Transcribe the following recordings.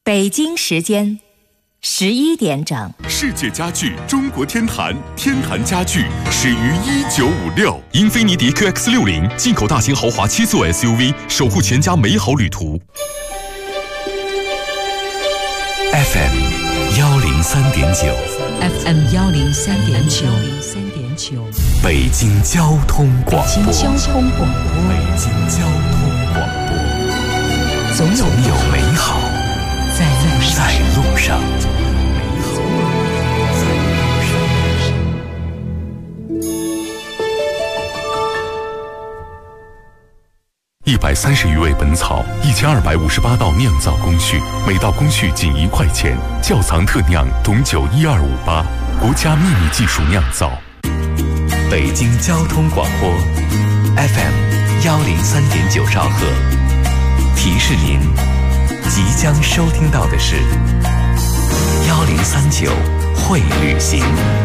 北京时间11点整。 世界家具中国天坛，天坛家具始于1956。英菲尼迪 QX60 进口大型豪华7座 SUV， 守护全家美好旅途。 FM 103.9 FM 103.9 北京交通广播。 北京交通广播。 北京交通广播。总有美好在路上。130余味本草，1258道酿造工序，每道工序仅1块钱。窖藏特酿董酒12588，国家秘密技术酿造。北京交通广播 FM 103.9兆赫，提示您即将收听到的是1039会旅行。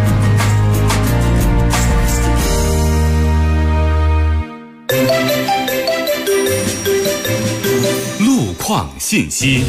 路况信息。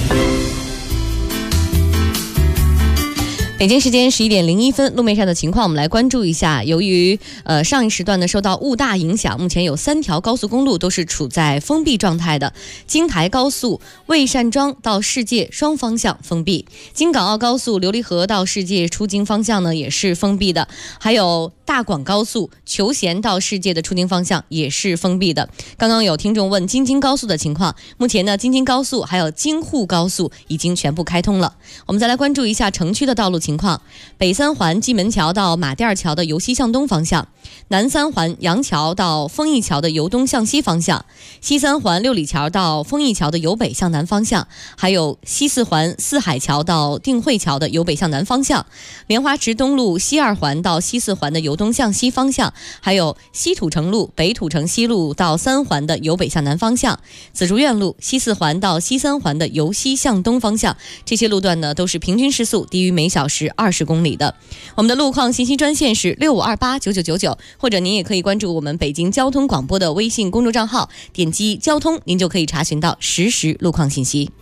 北京时间11点01分，路面上的情况我们来关注一下。由于上一时段呢受到雾大影响，目前有3条高速公路都是处在封闭状态的。京台高速魏善庄到世界双方向封闭，京港澳高速琉璃河到世界出京方向呢也是封闭的，还有大广高速求贤到世界的出京方向也是封闭的。刚刚有听众问京津高速的情况，目前呢京津高速还有京沪高速已经全部开通了。我们再来关注一下城区的道路情况。北三环蓟门桥到马甸桥的由西向东方向，南三环杨桥到丰益桥的由东向西方向，西三环六里桥到丰益桥的由北向南方向，还有西四环四海桥到定慧桥的由北向南方向，莲花池东路西二环到西四环的由东向西方向，还有西土城路北土城西路到三环的由北向南方向，紫竹院路西四环到西三环的由西向东方向。这些路段呢都是平均时速低于每小时20公里的。我们的路况信息专线是65289999，或者您也可以关注我们北京交通广播的微信公众账号，点击交通，您就可以查询到实时路况信息。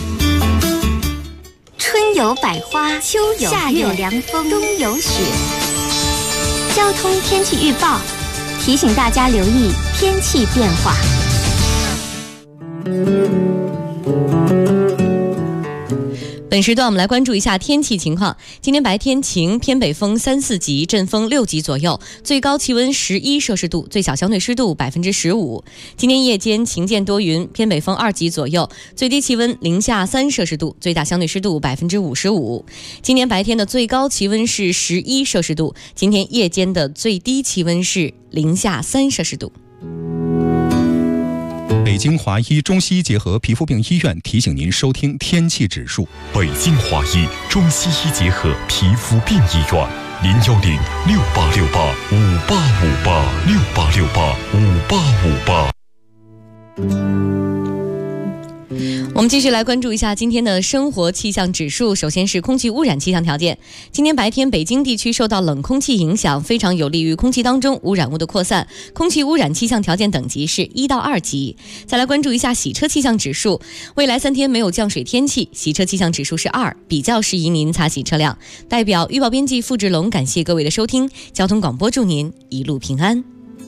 春有百花，秋有夏有凉风，冬有雪。交通天气预报提醒大家留意天气变化。 本时段我们来关注一下天气情况。今天白天晴，偏北风3、4级，阵风6级左右，最高气温11摄氏度，最小相对湿度15%。今天夜间晴间多云，偏北风2级左右，最低气温零下3摄氏度，最大相对湿度55%。今天白天的最高气温是11摄氏度，今天夜间的最低气温是零下3摄氏度。 北京华医中西医结合皮肤病医院提醒您收听天气指数。 北京华医中西医结合皮肤病医院，0868685858，68685858。 我们继续来关注一下今天的生活气象指数。首先是空气污染气象条件。今天白天北京地区受到冷空气影响，非常有利于空气当中污染物的扩散，空气污染气象条件等级是1到2级。再来关注一下洗车气象指数。未来3天没有降水天气，洗车气象指数是2，比较适宜您擦洗车辆。代表预报编辑付志龙感谢各位的收听，交通广播祝您一路平安。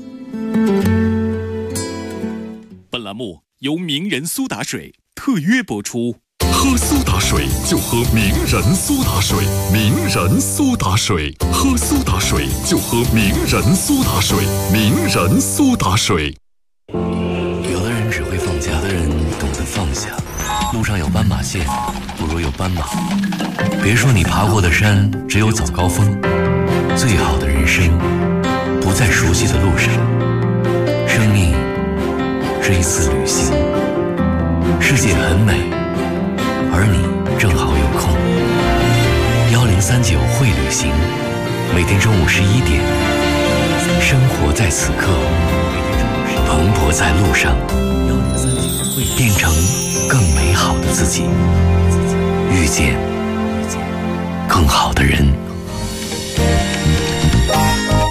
本栏目由名人苏打水特约播出。喝苏打水就喝名人苏打水，名人苏打水，喝苏打水就喝名人苏打水，名人苏打水。 有的人只会放假，有的人懂得放下。路上有斑马线，不如有斑马。别说你爬过的山只有早高峰，最好的人生不在熟悉的路上。生命是一次旅行，世界很美，而你正好有空。1039会旅行，每天中午11点，生活在此刻，蓬勃在路上，变成更美好的自己，遇见更好的人。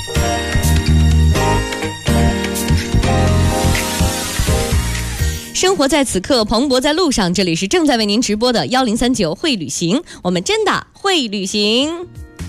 生生活在此刻，蓬勃在路上。这里是正在为您直播的1039会旅行，我们真的会旅行。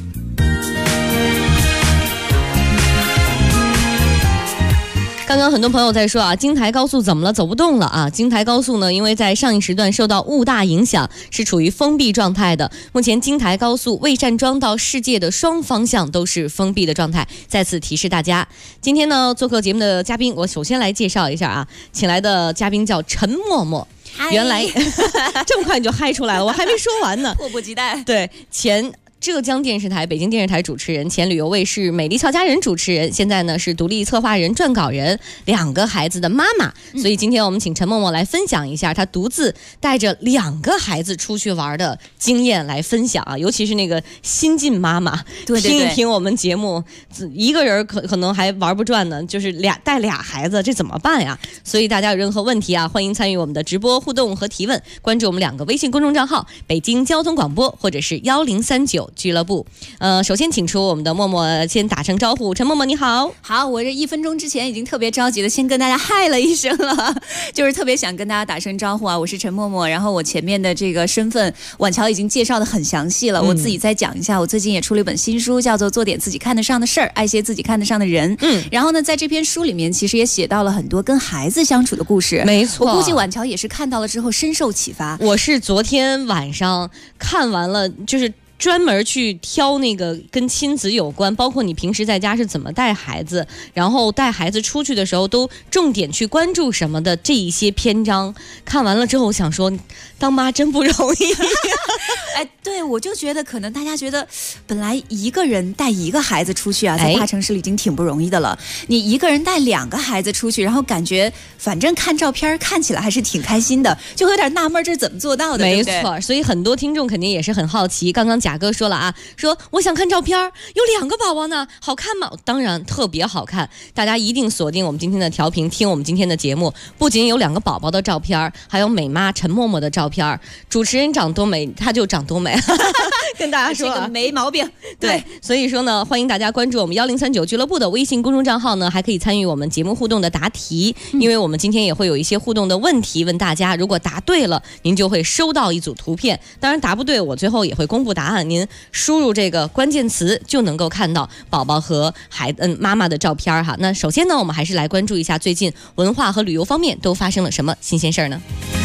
刚刚很多朋友在说啊，京台高速怎么了，走不动了啊？京台高速呢，因为在上一时段受到雾大影响，是处于封闭状态的。目前京台高速未站桩到世界的双方向都是封闭的状态。再次提示大家，今天呢，做客节目的嘉宾，我首先来介绍一下啊，请来的嘉宾叫陈默默。原来这么快你就嗨出来了，我还没说完呢， 迫不及待。 对，前浙江电视台、北京电视台主持人，前旅游卫视美丽俏佳人主持人，现在呢是独立策划人、撰稿人，2个孩子的妈妈。所以今天我们请陈默默来分享一下她独自带着2个孩子出去玩的经验来分享啊，尤其是那个新晋妈妈， 对， 听一听我们节目，一个人可能还玩不转呢，就是带俩孩子，这怎么办呀？所以大家有任何问题啊，欢迎参与我们的直播互动和提问，关注我们2个微信公众账号：北京交通广播或者是1039。俱乐部。首先请出我们的默默先打声招呼。陈默默你好。 好，我这1分钟之前已经特别着急的先跟大家嗨了一声了，就是特别想跟大家打声招呼啊，我是陈默默，然后我前面的这个身份婉乔已经介绍的很详细了，我自己再讲一下，我最近也出了一本新书，叫做做点自己看得上的事儿，爱些自己看得上的人。然后呢，在这篇书里面其实也写到了很多跟孩子相处的故事。 没错， 我估计婉乔也是看到了之后深受启发。 我是昨天晚上看完了，就是专门去挑那个跟亲子有关，包括你平时在家是怎么带孩子，然后带孩子出去的时候都重点去关注什么的这一些篇章，看完了之后我想说，当妈真不容易。 哎，对，我就觉得可能大家觉得本来一个人带1个孩子出去啊，在大城市里已经挺不容易的了，你一个人带2个孩子出去，然后感觉反正看照片看起来还是挺开心的，就有点纳闷这是怎么做到的。 没错， 对不对？ 所以很多听众肯定也是很好奇，刚刚贾哥说了啊，说我想看照片，有2个宝宝呢，好看吗？当然特别好看，大家一定锁定我们今天的调频，听我们今天的节目，不仅有2个宝宝的照片，还有美妈陈默默的照片，主持人长多美他就长多美。跟大家说啊， 这个没毛病。 对，所以说呢，欢迎大家关注我们1039俱乐部的微信公众账号呢，还可以参与我们节目互动的答题，因为我们今天也会有一些互动的问题问大家，如果答对了，您就会收到一组图片，当然答不对，我最后也会公布答案，您输入这个关键词就能够看到宝宝和妈妈的照片哈。那首先呢，我们还是来关注一下最近文化和旅游方面都发生了什么新鲜事儿呢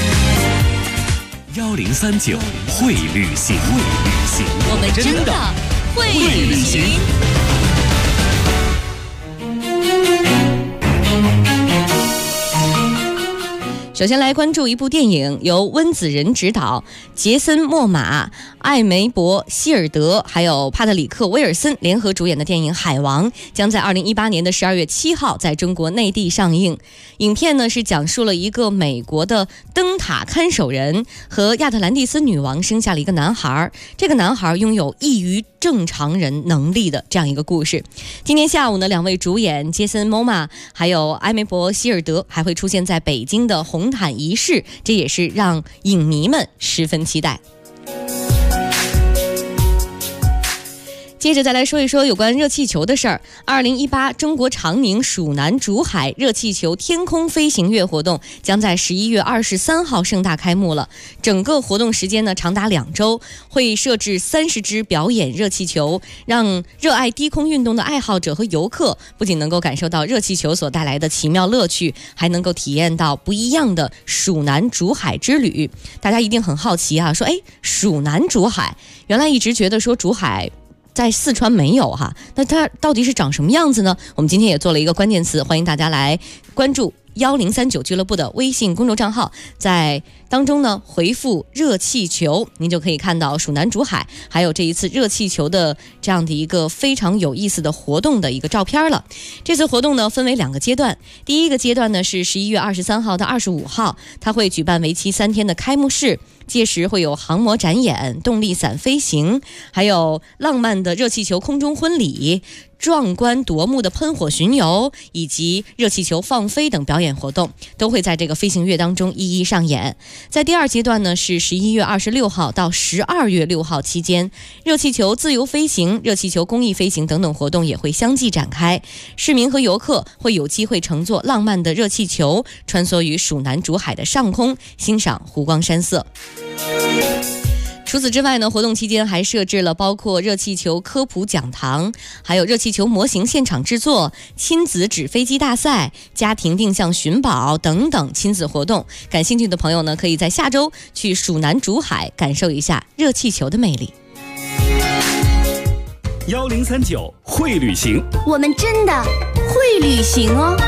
？1039会旅行， 我们真的会旅行。首先来关注一部电影，由温子仁执导，杰森·莫玛、艾梅伯·希尔德还有帕特里克·威尔森联合主演的电影《海王》将在2018年的12月7号在中国内地上映。影片呢是讲述了一个美国的灯塔看守人和亚特兰蒂斯女王生下了一个男孩，这个男孩拥有异于正常人能力的这样一个故事。今天下午呢，2位主演杰森·莫玛还有艾梅伯·希尔德还会出现在北京的红毯仪式，这也是让影迷们十分期待。接着再来说一说有关热气球的事儿。2018中国长宁蜀南竹海热气球天空飞行月活动将在11月23号盛大开幕了。整个活动时间呢长达2周，会设置30只表演热气球，让热爱低空运动的爱好者和游客不仅能够感受到热气球所带来的奇妙乐趣，还能够体验到不一样的蜀南竹海之旅。大家一定很好奇啊，说蜀南竹海，原来一直觉得说竹海在四川没有哈，那它到底是长什么样子呢？我们今天也做了一个关键词，欢迎大家来关注1039俱乐部的微信公众账号，在当中呢回复热气球，您就可以看到蜀南竹海还有这一次热气球的这样的一个非常有意思的活动的一个照片了。这次活动呢分为2个阶段，第一个阶段呢是11月23号到25号，它会举办为期3天的开幕式，届时会有航模展演、动力伞飞行，还有浪漫的热气球空中婚礼、 壮观夺目的喷火巡游以及热气球放飞等表演活动，都会在这个飞行月当中一一上演。在第二阶段呢，是11月26号到12月6号期间，热气球自由飞行、热气球公益飞行等等活动也会相继展开。市民和游客会有机会乘坐浪漫的热气球，穿梭于蜀南竹海的上空，欣赏湖光山色。除此之外呢，活动期间还设置了包括热气球科普讲堂，还有热气球模型现场制作、亲子纸飞机大赛、家庭定向寻宝等等亲子活动。感兴趣的朋友呢，可以在下周去蜀南竹海感受一下热气球的魅力。 1039会旅行， 我们真的会旅行哦。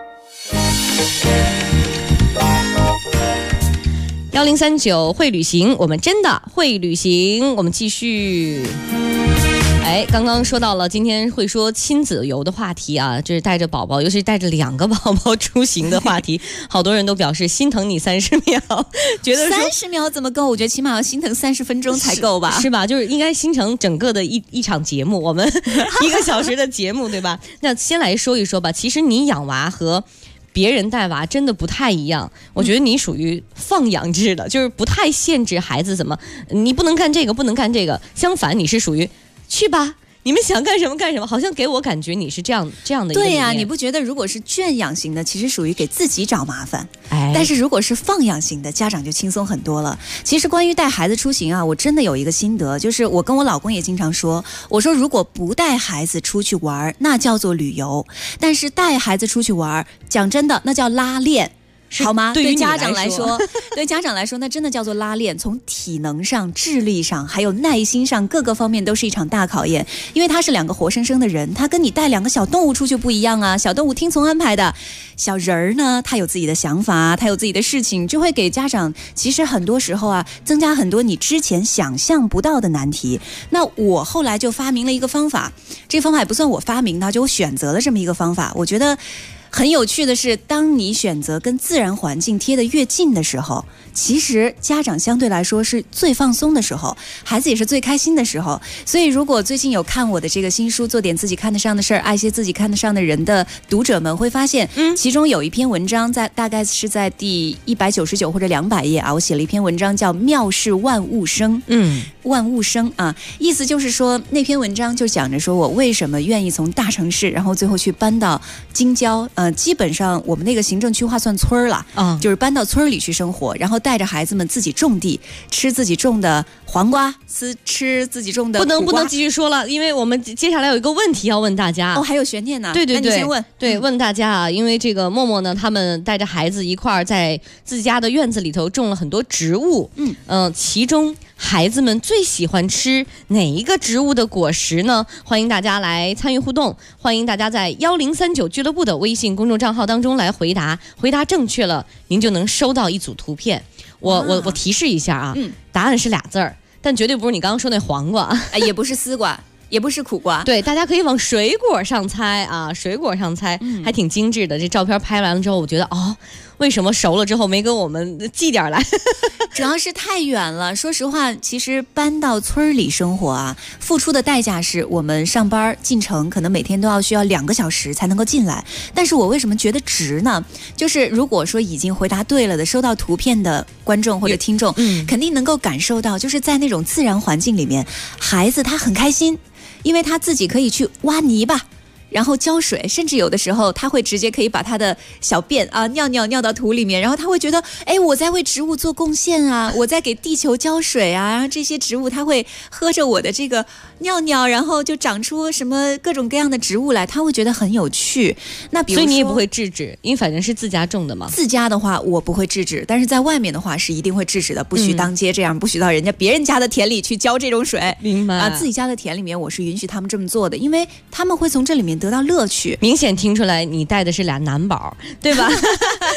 1039会旅行，我们真的会旅行。我们继续。刚刚说到了今天会说亲子游的话题啊，这是带着宝宝，尤其是带着2个宝宝出行的话题，好多人都表示心疼你30秒，觉得 30秒怎么够？我觉得起码要心疼30分钟才够吧？ 是吧？就是应该心疼整个的一场节目，我们1个小时的节目，对吧？那先来说一说吧。其实你养娃和别人带娃真的不太一样，我觉得你属于放养制的，就是不太限制孩子怎么，你不能干这个，不能干这个。相反，你是属于去吧，你们想干什么干什么，好像给我感觉你是这样的一个理念。 对呀，你不觉得如果是圈养型的，其实属于给自己找麻烦，但是如果是放养型的，家长就轻松很多了。其实关于带孩子出行啊，我真的有一个心得，就是我跟我老公也经常说，我说如果不带孩子出去玩，那叫做旅游；但是带孩子出去玩，讲真的，那叫拉练。好吗？对家长来说，对家长来说，那真的叫做拉练。从体能上、智力上，还有耐心上，各个方面都是一场大考验。因为他是2个活生生的人，他跟你带2个小动物出去不一样啊。小动物听从安排的，小人儿呢，他有自己的想法，他有自己的事情，就会给家长其实很多时候啊，增加很多你之前想象不到的难题。那我后来就发明了一个方法，这个方法也不算我发明的，就我选择了这么一个方法。我觉得很有趣的是，当你选择跟自然环境贴得越近的时候，其实家长相对来说是最放松的时候，孩子也是最开心的时候。所以如果最近有看我的这个新书《做点自己看得上的事儿，爱些自己看得上的人》的读者们会发现，其中有一篇文章大概是在第199或者200页啊，我写了一篇文章叫妙事万物生。万物生啊，意思就是说那篇文章就讲着说我为什么愿意从大城市然后最后去搬到京郊，基本上我们那个行政区划算村了，就是搬到村里去生活，然后带着孩子们自己种地，吃自己种的黄瓜，吃自己种的苦瓜。 不能继续说了，因为我们接下来有一个问题要问大家。 还有悬念呢。 对， 那你先问。 对，问大家啊，因为这个默默呢，他们带着孩子一块儿在自己家的院子里头种了很多植物。其中孩子们最喜欢吃哪一个植物的果实呢？欢迎大家来参与互动，欢迎大家在1039俱乐部的微信公众账号当中来回答，回答正确了，您就能收到一组图片。我提示一下啊，答案是2字儿，但绝对不是你刚刚说那黄瓜， 也不是丝瓜。也不是苦瓜。 对，大家可以往水果上猜啊，水果上猜，还挺精致的。这照片拍完了之后，我觉得为什么熟了之后没跟我们寄点来？ 主要是太远了。说实话，其实搬到村里生活啊，付出的代价是我们上班进城可能每天都需要2个小时才能够进来。但是我为什么觉得值呢？就是如果说已经回答对了的，收到图片的观众或者听众，肯定能够感受到，就是在那种自然环境里面，孩子他很开心。因为他自己可以去挖泥巴，然后浇水，甚至有的时候他会直接可以把他的小便尿到土里面，然后他会觉得我在为植物做贡献啊，我在给地球浇水啊，然后这些植物它会喝着我的这个尿，然后就长出什么各种各样的植物来，他会觉得很有趣。那比如说， 所以你也不会制止，因为反正是自家种的嘛。 自家的话我不会制止，但是在外面的话是一定会制止的，不许当街这样，不许到别人家的田里去浇这种水。 明白啊？ 自己家的田里面我是允许他们这么做的，因为他们会从这里面得到乐趣。 明显听出来你带的是俩男宝，对吧？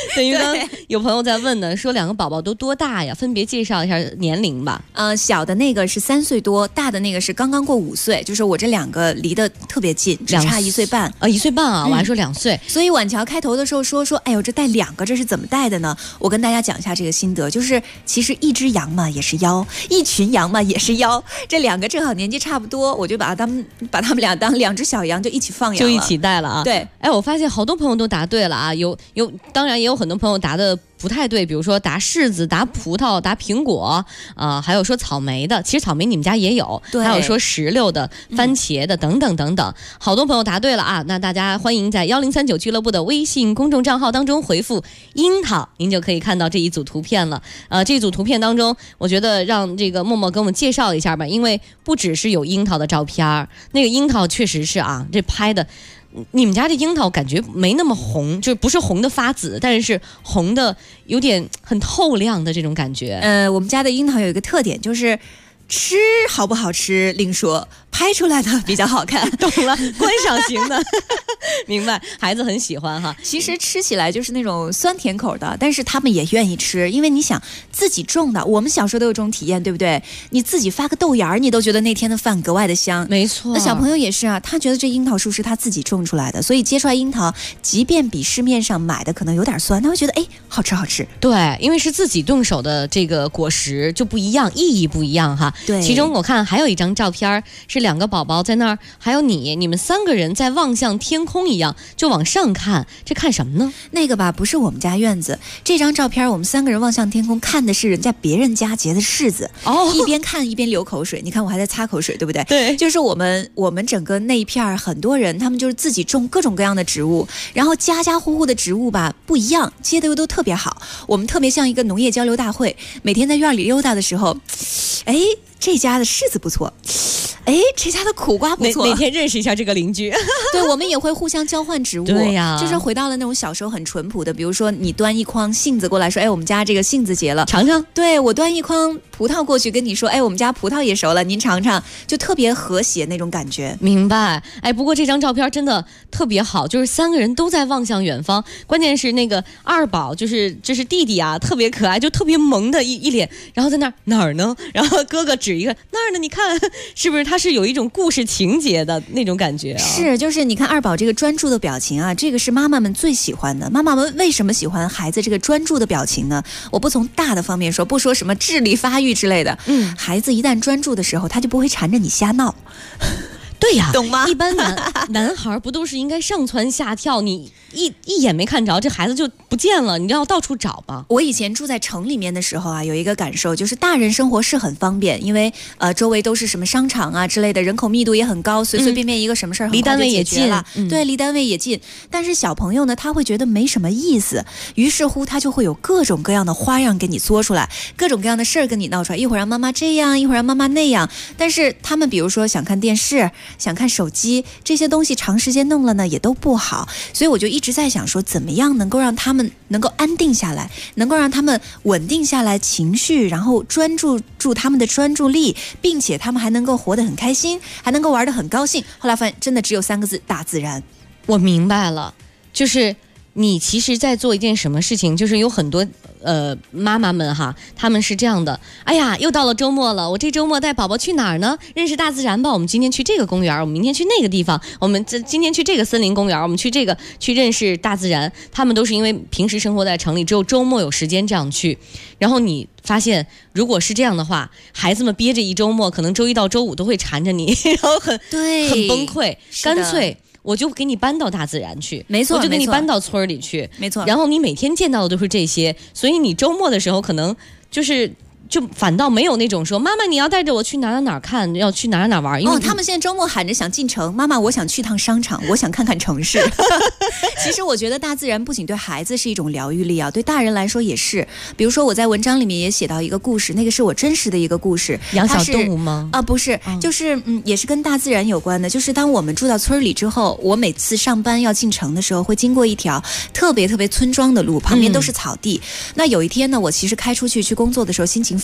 对，因为刚刚有朋友在问呢，说2个宝宝都多大呀？分别介绍一下年龄吧。 小的那个是3岁多，大的那个是刚刚过5岁，就是我这2个离得特别近，只差1岁半。 1岁半啊，我还说2岁。 所以婉乔开头的时候说，哎呦，这带2个，这是怎么带的呢？我跟大家讲一下这个心得，就是其实一只羊嘛也是妖，一群羊嘛也是妖，这2个正好年纪差不多，我就把他们俩当2只小羊就一起放养了， 就一起带了啊。 对， 哎，我发现好多朋友都答对了啊，有，当然也有很多朋友答的不太对，比如说答柿子、答葡萄、答苹果还有说草莓的，其实草莓你们家也有，还有说石榴的、番茄的等等等等，好多朋友答对了啊。那大家欢迎在1039俱乐部的微信公众账号当中回复樱桃，您就可以看到这一组图片了。这一组图片当中，我觉得让这个默默给我们介绍一下吧，因为不只是有樱桃的照片，那个樱桃确实是啊，这拍的。你们家这樱桃感觉没那么红，就是不是红的发紫，但是红的有点很透亮的这种感觉。 我们家的樱桃有一个特点，就是吃好不好吃另说，拍出来的比较好看。 懂了，观赏型的。明白，孩子很喜欢哈。 其实吃起来就是那种酸甜口的，但是他们也愿意吃，因为你想自己种的，我们小时候都有这种体验，对不对？你自己发个豆芽儿，你都觉得那天的饭格外的香。 没错， 那小朋友也是啊，他觉得这樱桃树是他自己种出来的，所以结出来樱桃，即便比市面上买的可能有点酸，他会觉得哎，好吃好吃。 对，因为是自己动手的这个果实就不一样，意义不一样哈。 对， 其中我看还有一张照片，是2个宝宝在那儿，还有你们3个人在望向天空一样，就往上看，这看什么呢？ 那个吧，不是我们家院子，这张照片我们3个人望向天空，看的是人家别人家结的柿子，一边看一边流口水。你看我还在擦口水，对不对？ 对， 就是我们整个那一片很多人，他们就是自己种各种各样的植物，然后家家户户的植物吧不一样，结的又都特别好。我们特别像一个农业交流大会，每天在院里溜达的时候，哎，这家的柿子不错，哎，这家的苦瓜不错， 哪天认识一下这个邻居。 对，我们也会互相交换植物。 对呀， 就是回到了那种小时候很淳朴的，比如说你端一筐杏子过来说，哎，我们家这个杏子结了， 尝尝。 对，我端一筐葡萄过去跟你说，哎，我们家葡萄也熟了，您尝尝，就特别和谐那种感觉。 明白。哎，不过这张照片真的特别好，就是3个人都在望向远方，关键是那个2宝就是弟弟啊，特别可爱，就特别萌的一脸，然后在哪儿呢？然后哥哥指一个那儿呢，你看是不是他是有一种故事情节的那种感觉啊？ 是，就是你看2宝这个专注的表情啊，这个是妈妈们最喜欢的。妈妈们为什么喜欢孩子这个专注的表情呢？我不从大的方面说，不说什么智力发育之类的，孩子一旦专注的时候，他就不会缠着你瞎闹。 对呀， 懂吗？ 一般男孩不都是应该上蹿下跳？你一眼没看着，这孩子就不见了，你要到处找吧。 我以前住在城里面的时候啊，有一个感受，就是大人生活是很方便，因为周围都是什么商场啊之类的，人口密度也很高，随随便便一个什么事儿离单位也近了。 对，离单位也近。但是小朋友呢，他会觉得没什么意思，于是乎他就会有各种各样的花样给你做出来，各种各样的事儿跟你闹出来，一会儿让妈妈这样，一会儿让妈妈那样。但是他们比如说想看电视，想看手机，这些东西长时间弄了呢也都不好，所以我就一直在想说，怎么样能够让他们能够安定下来，能够让他们稳定下来情绪，然后专注住他们的专注力，并且他们还能够活得很开心，还能够玩得很高兴。后来发现真的只有3个字：大自然。 我明白了，就是你其实在做一件什么事情，就是有很多妈妈们哈，他们是这样的，哎呀，又到了周末了，我这周末带宝宝去哪儿呢？认识大自然吧，我们今天去这个公园，我们明天去那个地方，我们今天去这个森林公园，我们去这个去认识大自然。他们都是因为平时生活在城里，只有周末有时间这样去。然后你发现，如果是这样的话，孩子们憋着一周末，可能周一到周五都会缠着你，然后很崩溃，干脆我就给你搬到大自然去， 没错， 我就给你搬到村里去， 没错。 然后你每天见到的都是这些，所以你周末的时候可能就反倒没有那种说妈妈你要带着我去哪看，要去哪玩。因为他们现在周末喊着想进城，妈妈我想去趟商场，我想看看城市。其实我觉得大自然不仅对孩子是一种疗愈力啊，对大人来说也是。比如说我在文章里面也写到一个故事，那个是我真实的一个故事。 养小动物吗？ 不是，就是也是跟大自然有关的。就是当我们住到村里之后，我每次上班要进城的时候，会经过一条特别特别村庄的路，旁边都是草地。那有一天呢，我其实开出去工作的时候，心情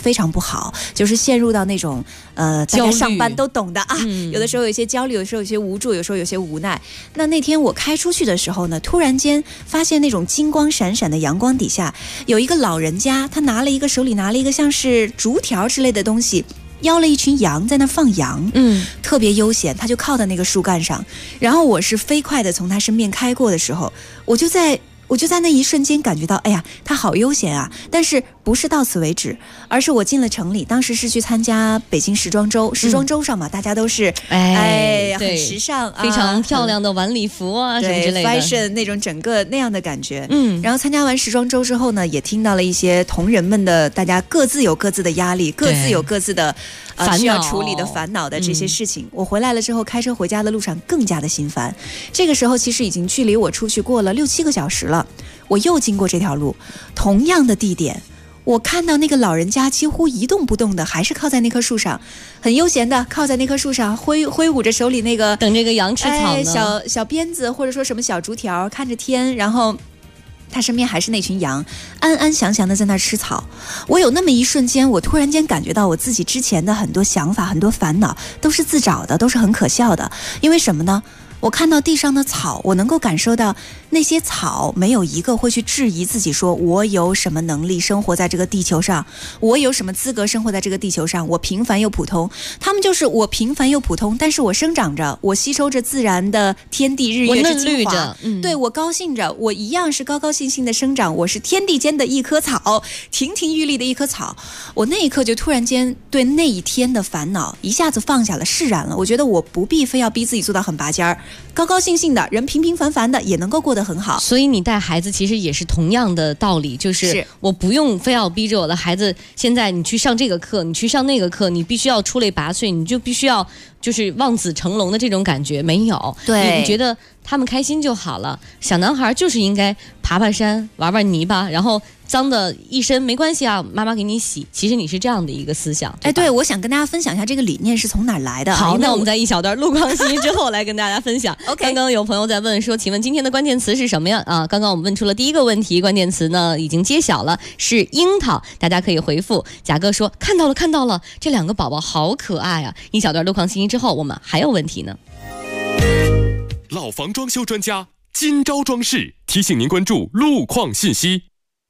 非常不好，就是陷入到那种大家上班都懂的啊，有的时候有些焦虑，有的时候有些无助，有时候有些无奈。那天我开出去的时候呢，突然间发现那种金光闪闪的阳光底下，有一个老人家，他手里拿了一个像是竹条之类的东西，邀了一群羊在那放羊，特别悠闲，他就靠在那个树干上，然后我是飞快的从他身边开过的时候，我就在那一瞬间感觉到，哎呀，他好悠闲啊！但是不是到此为止，而是我进了城里，当时是去参加北京时装周，时装周上嘛，大家都是很时尚， 非常漂亮的晚礼服啊什么之类的 ，fashion 那种整个那样的感觉。然后参加完时装周之后呢，也听到了一些同仁们的，大家各自有各自的压力，各自有各自的需要处理的烦恼的这些事情。我回来了之后，开车回家的路上更加的心烦。这个时候其实已经距离我出去过了6-7个小时了。我又经过这条路，同样的地点，我看到那个老人家几乎一动不动的，还是靠在那棵树上，很悠闲的靠在那棵树上，挥舞着手里那个等这个羊吃草呢， 小鞭子或者说什么小竹条，看着天，然后他身边还是那群羊，安安详详的在那吃草。我有那么一瞬间，我突然间感觉到我自己之前的很多想法、很多烦恼都是自找的，都是很可笑的。因为什么呢？我看到地上的草，我能够感受到那些草没有一个会去质疑自己，说我有什么能力生活在这个地球上，我有什么资格生活在这个地球上，我平凡又普通。他们就是我平凡又普通，但是我生长着，我吸收着自然的天地日月之精华，对，我高兴着，我一样是高高兴兴的生长，我是天地间的一棵草，亭亭玉立的一棵草。我那一刻就突然间对那一天的烦恼一下子放下了，释然了。我觉得我不必非要逼自己做到很拔尖儿，高高兴兴的人，平平凡凡的也能够过得很好。 所以你带孩子其实也是同样的道理，就是我不用非要逼着我的孩子，现在你去上这个课，你去上那个课，你必须要出类拔萃，你就必须要就是望子成龙的这种感觉没有。 对， 你觉得他们开心就好了。小男孩就是应该爬爬山，玩玩泥巴，然后脏的一身没关系啊，妈妈给你洗。其实你是这样的一个思想。 对，我想跟大家分享一下这个理念是从哪儿来的。 好，那我们在一小段路况信息之后来跟大家分享。 OK， 刚刚有朋友在问说，请问今天的关键词是什么呀？刚刚我们问出了第一个问题，关键词呢已经揭晓了，是樱桃。大家可以回复。贾哥说看到了，这两个宝宝好可爱啊！一小段路况信息之后，我们还有问题呢。 老房装修专家今朝装饰提醒您关注路况信息。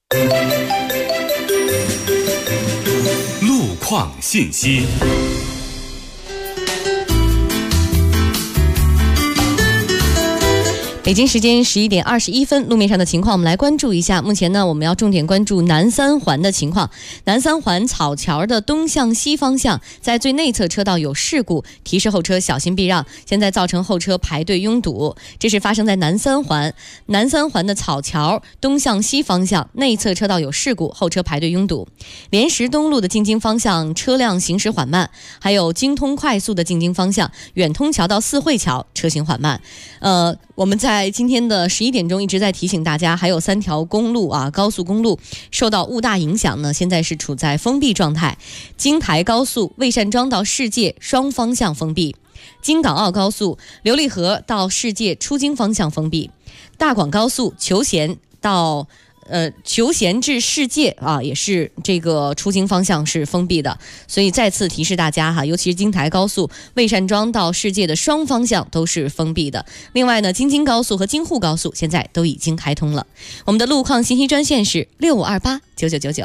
路况信息。 北京时间11点21分，路面上的情况我们来关注一下。目前呢，我们要重点关注南三环的情况。南三环草桥的东向西方向，在最内侧车道有事故，提示后车小心避让，现在造成后车排队拥堵。这是发生在南三环的草桥东向西方向内侧车道有事故，后车排队拥堵。莲石东路的进京方向车辆行驶缓慢，还有京通快速的进京方向远通桥到四惠桥车行缓慢。我们在今天的11点钟一直在提醒大家，还有3条公路高速公路受到雾大影响呢，现在是处在封闭状态。京台高速魏善庄到世界双方向封闭，京港澳高速琉璃河到世界出京方向封闭，大广高速求贤到求贤至世界也是这个出京方向是封闭的，所以再次提示大家尤其是京台高速魏善庄到世界的双方向都是封闭的。另外呢，京津高速和京沪高速现在都已经开通了。我们的路况信息专线是65289999。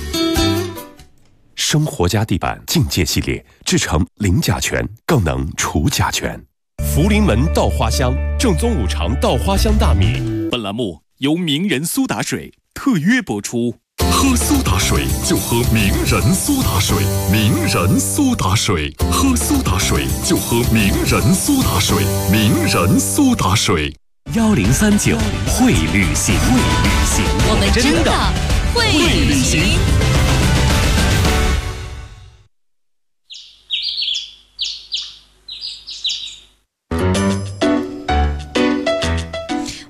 生活家地板境界系列制成零甲醛，更能除甲醛。 福临门稻花香，正宗五常稻花香大米。本栏目由名人苏打水特约播出。 喝苏打水就喝名人苏打水，名人苏打水，喝苏打水就喝名人苏打水，名人苏打水。 1039会旅行， 我们真的会旅行。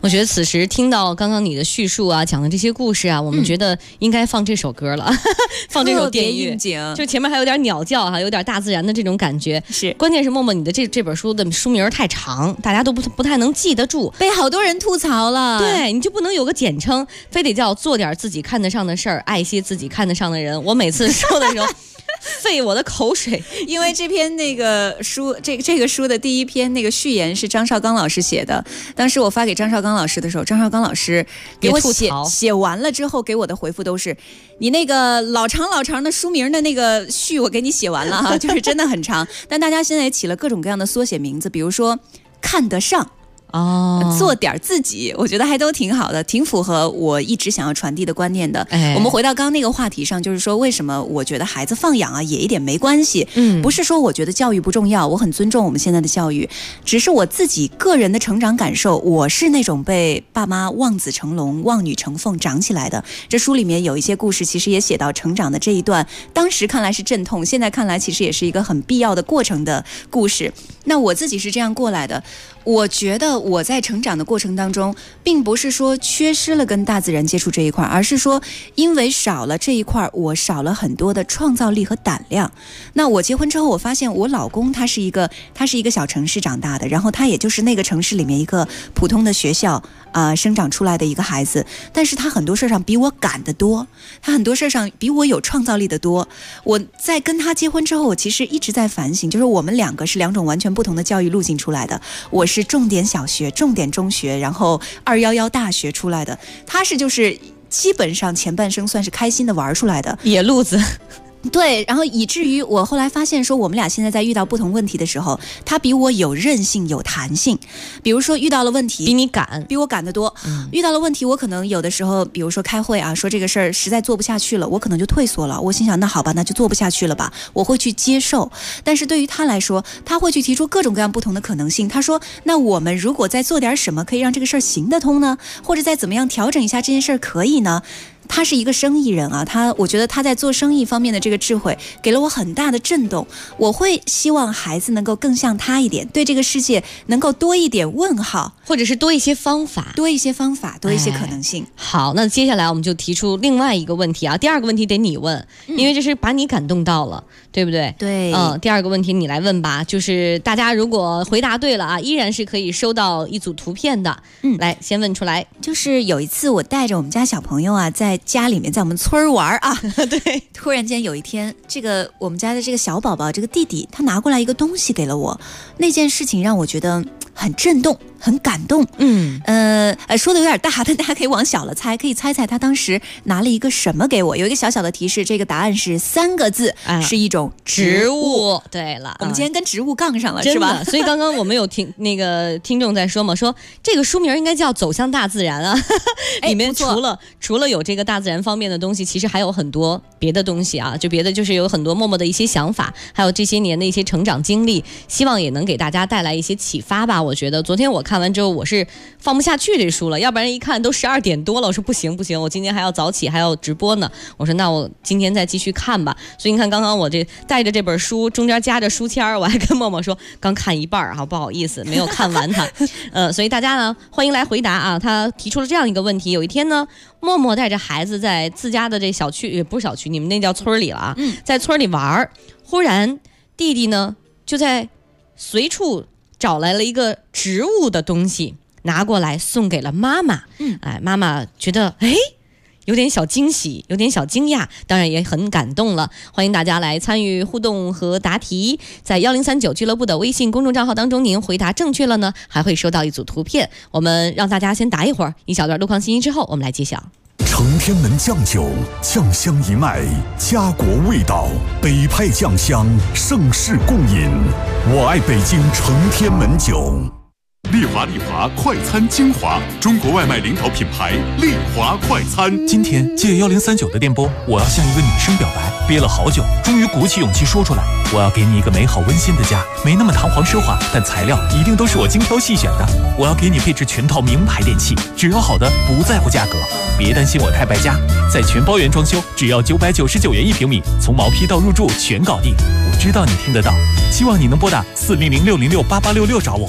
我觉得此时听到刚刚你的叙述啊，讲的这些故事啊，我们觉得应该放这首歌了，放这首电乐，就前面还有点鸟叫哈，有点大自然的这种感觉。 是， 关键是默默你的这本书的书名太长，大家都不太能记得住， 被好多人吐槽了。 对，你就不能有个简称，非得叫做点自己看得上的事儿，爱些自己看得上的人。我每次说的时候。费我的口水， 因为这篇那个书，这个书的第一篇那个序言是张绍刚老师写的。当时我发给张绍刚老师的时候，张绍刚老师给我写完了之后，给我的回复都是：你那个老长的书名的那个序，我给你写完了哈，就是真的很长。但大家现在也起了各种各样的缩写名字，比如说看得上。做点自己，我觉得还都挺好的，挺符合我一直想要传递的观念的。我们回到刚刚那个话题上，就是说为什么我觉得孩子放养啊也一点没关系。不是说我觉得教育不重要，我很尊重我们现在的教育，只是我自己个人的成长感受，我是那种被爸妈望子成龙、望女成凤长起来的。这书里面有一些故事，其实也写到成长的这一段，当时看来是阵痛，现在看来其实也是一个很必要的过程的故事。那我自己是这样过来的。我觉得我在成长的过程当中，并不是说缺失了跟大自然接触这一块，而是说因为少了这一块，我少了很多的创造力和胆量。那我结婚之后，我发现我老公他是一个小城市长大的，然后他也就是那个城市里面一个普通的学校生长出来的一个孩子，但是他很多事上比我敢得多，他很多事上比我有创造力的多。我在跟他结婚之后，我其实一直在反省，就是我们两个是两种完全不同的教育路径出来的。我是重点小学、重点中学，然后211大学出来的，他是就是基本上前半生算是开心的玩出来的野路子。 对，然后以至于我后来发现说，我们俩现在在遇到不同问题的时候，他比我有韧性、有弹性。比如说遇到了问题，比我敢得多。遇到了问题，我可能有的时候，比如说开会啊，说这个事儿实在做不下去了，我可能就退缩了。我心想，那好吧，那就做不下去了吧，我会去接受。但是对于他来说，他会去提出各种各样不同的可能性。他说，那我们如果再做点什么，可以让这个事儿行得通呢？或者再怎么样调整一下这件事儿，可以呢？他是一个生意人啊，我觉得他在做生意方面的这个智慧给了我很大的震动。我会希望孩子能够更像他一点，对这个世界能够多一点问号， 或者是多一些方法， 多一些可能性。 好，那接下来我们就提出另外一个问题啊，第二个问题得你问，因为这是把你感动到了，对不对？ 对， 第二个问题你来问吧，就是大家如果回答对了啊，依然是可以收到一组图片的。来，先问出来。 就是有一次我带着我们家小朋友啊，在家里面，在我们村儿玩啊， 对， 突然间有一天，我们家的这个小宝宝，这个弟弟，他拿过来一个东西给了我，那件事情让我觉得很震动，很感动。说的有点大，但大家可以往小了猜，可以猜猜他当时拿了一个什么给我。有一个小小的提示，这个答案是3个字，是一种植物。 对了， 我们今天跟植物杠上了，是吧？ 所以刚刚我们有听众在说嘛，说这个书名应该叫《走向大自然》啊，里面除了有这个大自然方面的东西，其实还有很多别的东西啊，就别的就是有很多默默的一些想法，还有这些年的一些成长经历，希望也能给大家带来一些启发吧。我觉得昨天我看完之后，我是放不下去这书了，要不然一看都12点多了，我说不行，我今天还要早起，还要直播呢。我说那我今天再继续看吧。所以你看，刚刚我这带着这本书，中间夹着书签，我还跟默默说刚看一半啊，不好意思，没有看完它。所以大家呢，欢迎来回答啊。他提出了这样一个问题：有一天呢，默默带着孩子在自家的这小区，也不是小区，你们那叫村里了啊，在村里玩，忽然弟弟呢就在随处找来了一个植物的东西，拿过来送给了妈妈。妈妈觉得有点小惊喜，有点小惊讶，当然也很感动了。欢迎大家来参与互动和答题，在1039俱乐部的微信公众账号当中，您回答正确了呢，还会收到一组图片。我们让大家先答一会儿，一小段路况信息之后，我们来揭晓。 承天门酱酒，酱香一脉，家国味道，北派酱香，盛世共饮。我爱北京承天门酒。 丽华快餐精华，中国外卖领导品牌丽华快餐。 今天借1039的电波，我要向一个女生表白。 憋了好久，终于鼓起勇气说出来。我要给你一个美好温馨的家，没那么堂皇奢华，但材料一定都是我精挑细选的。我要给你配置全套名牌电器，只要好的，不在乎价格。别担心我太败家，在全包圆装修，只要999元1平米，从毛坯到入住全搞定。我知道你听得到，希望你能拨打400-606-8866找我。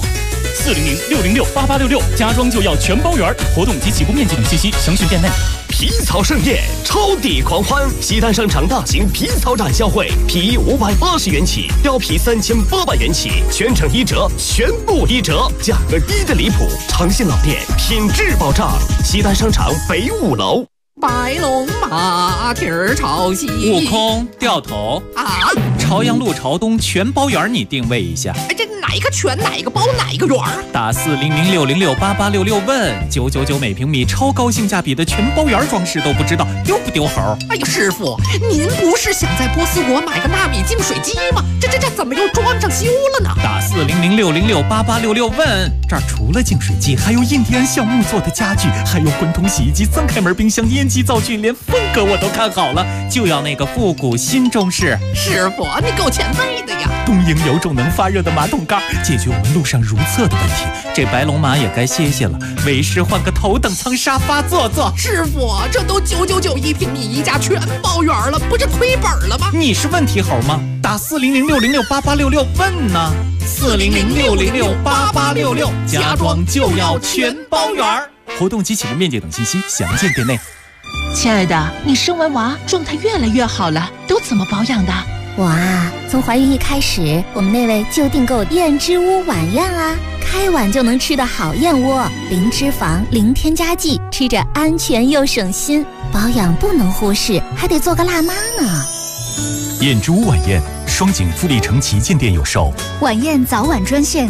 400-606-8866，家装就要全包圆，活动及起步面积等信息详询店内。 皮草盛宴，超抵狂欢！西单商场大型皮草展销会，皮衣580元起，貂皮3800元起，全程1折，全部1折，价格低得离谱。诚信老店，品质保障。西单商场北5楼。 白龙马蹄儿炒西， 悟空掉头啊！ 朝阳路朝东全包圆，你定位一下。 哎，这哪个全哪个包哪个圆？ 打400-606-8866问999每平米，超高性价比的全包圆装饰都不知道丢不丢猴？ 哎呦，师傅，您不是想在波斯国买个纳米净水机吗？这怎么又装上修了呢？ 打400-606-8866问，这儿除了净水机，还有印第安橡木做的家具，还有滚筒洗衣机、3开门冰箱、烟机灶具，连风格我都看好了，就要那个复古新中式。 师傅，你够前辈的呀！ 东营有种能发热的马桶盖，解决我们路上如厕的问题。这白龙马也该歇歇了，为师换个头等舱沙发坐坐。 师傅，这都9991平米一家全包圆了，不是亏本了吗？ 你是问题猴吗？打400-606-8866问呢。400-606-8866，家装就要全包圆。活动及起步面积等信息详见店内。 亲爱的，你生完娃状态越来越好了，都怎么保养的？ 我啊，从怀孕一开始，我们那位就订购燕之屋晚宴啊，开碗就能吃的好燕窝，零脂肪、零添加剂，吃着安全又省心。保养不能忽视，还得做个辣妈呢。 燕之屋晚宴，双井富力城旗舰店有售。 晚宴早晚专线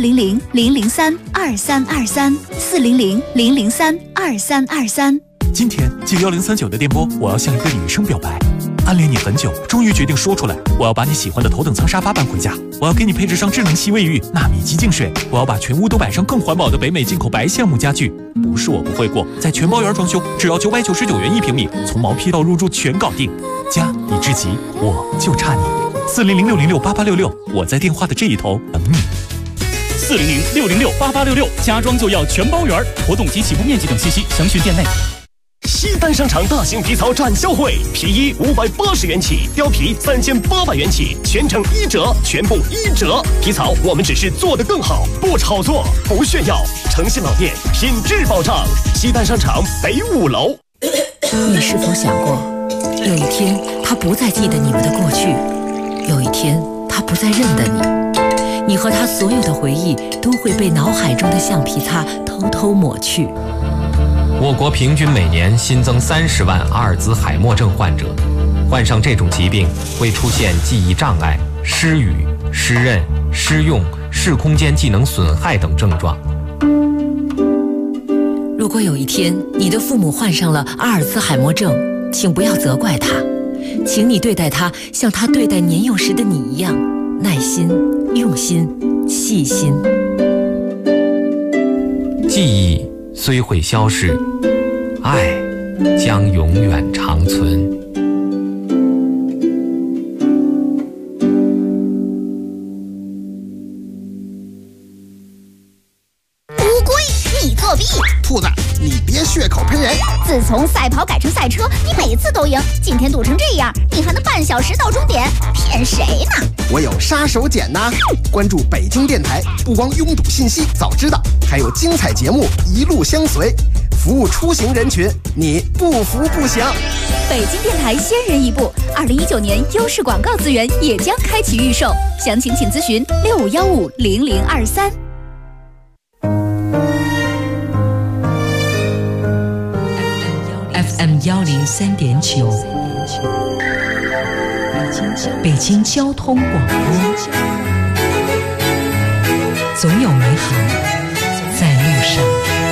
400-003-2323，400-003-2323。 今天借1039的电波，我要向一个女生表白，暗恋你很久，终于决定说出来。我要把你喜欢的头等舱沙发搬回家，我要给你配置上智能吸卫浴、纳米级净水，我要把全屋都摆上更环保的北美进口白橡木家具。不是我不会过，在全包圆装修，只要999元1平米，从毛坯到入住全搞定。家已至极，我就差你。400-606-8866，我在电话的这一头等你。 400-606-8866，家装就要全包圆，活动及起步面积等信息详询店内。 西单商场大型皮草展销会，皮衣580元起，貂皮3800元起，全程1折，全部1折。皮草我们只是做得更好，不炒作，不炫耀。诚信老店，品质保障。西单商场北5楼。 你是否想过，有一天他不再记得你们的过去，有一天他不再认得你，你和他所有的回忆都会被脑海中的橡皮擦偷偷抹去。 我国平均每年新增30万阿尔兹海默症患者，患上这种疾病会出现记忆障碍、失语、失认、失用、视空间技能损害等症状。 如果有一天你的父母患上了阿尔兹海默症，请不要责怪他，请你对待他像他对待年幼时的你一样，耐心、用心、细心。 记忆虽会消逝，爱将永远长存。 乌龟，你作弊！ 兔子，你别血口喷人！ 自从赛跑改成赛车，你每次都赢，今天堵成这样，你还能半小时到终点？骗谁呢？ 我有杀手锏呐！关注北京电台，不光拥堵信息早知道，还有精彩节目一路相随，服务出行人群，你不服不行。 北京电台先人一步，2019年优势广告资源也将开启预售，详情请咨询65150023。 FM 103.9，北京交通广播，总有美好在路上。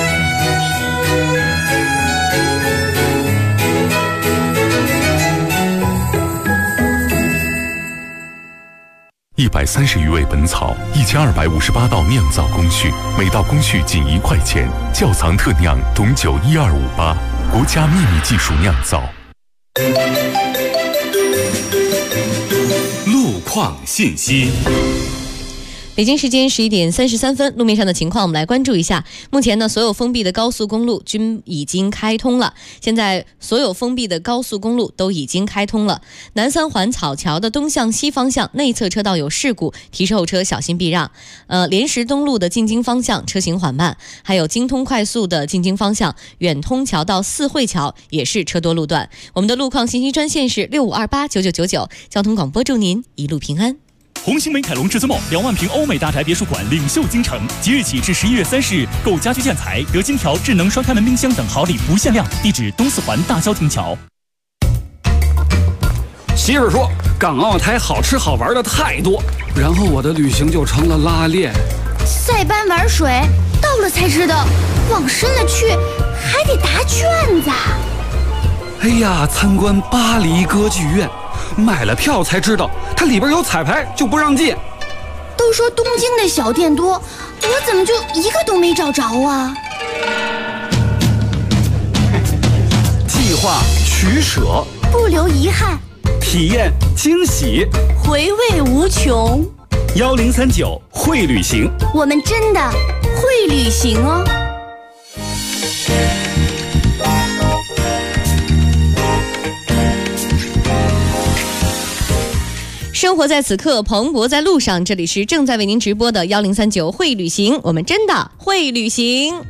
130余味本草，1258道酿造工序，每道工序仅1块钱。窖藏特酿董酒1258，国家秘密技术酿造。 况信息。 北京时间11点33分，路面上的情况我们来关注一下。目前呢，所有封闭的高速公路均已经开通了。现在所有封闭的高速公路都已经开通了。南三环草桥的东向西方向内侧车道有事故，提示后车小心避让。莲石东路的进京方向车行缓慢，还有京通快速的进京方向远通桥到四惠桥也是车多路段。我们的路况信息专线是65289999，交通广播祝您一路平安。 红星美凯龙至尊梦2万平欧美大宅别墅馆领袖京城，即日起至11月30日，购家居建材得金条、智能双开门冰箱等好礼不限量。地址东四环大郊亭桥。 媳妇说，港澳台好吃好玩的太多，然后我的旅行就成了拉练。 塞班玩水，到了才知道，往深了去还得答卷子。 哎呀，参观巴黎歌剧院。买了票才知道，它里边有彩排，就不让进。 都说东京的小店多，我怎么就一个都没找着啊？ 计划取舍， 不留遗憾， 体验惊喜， 回味无穷。 1039会旅行， 我们真的会旅行哦。 生活在此刻，蓬勃在路上。这里是正在为您直播的1039会旅行，我们真的会旅行。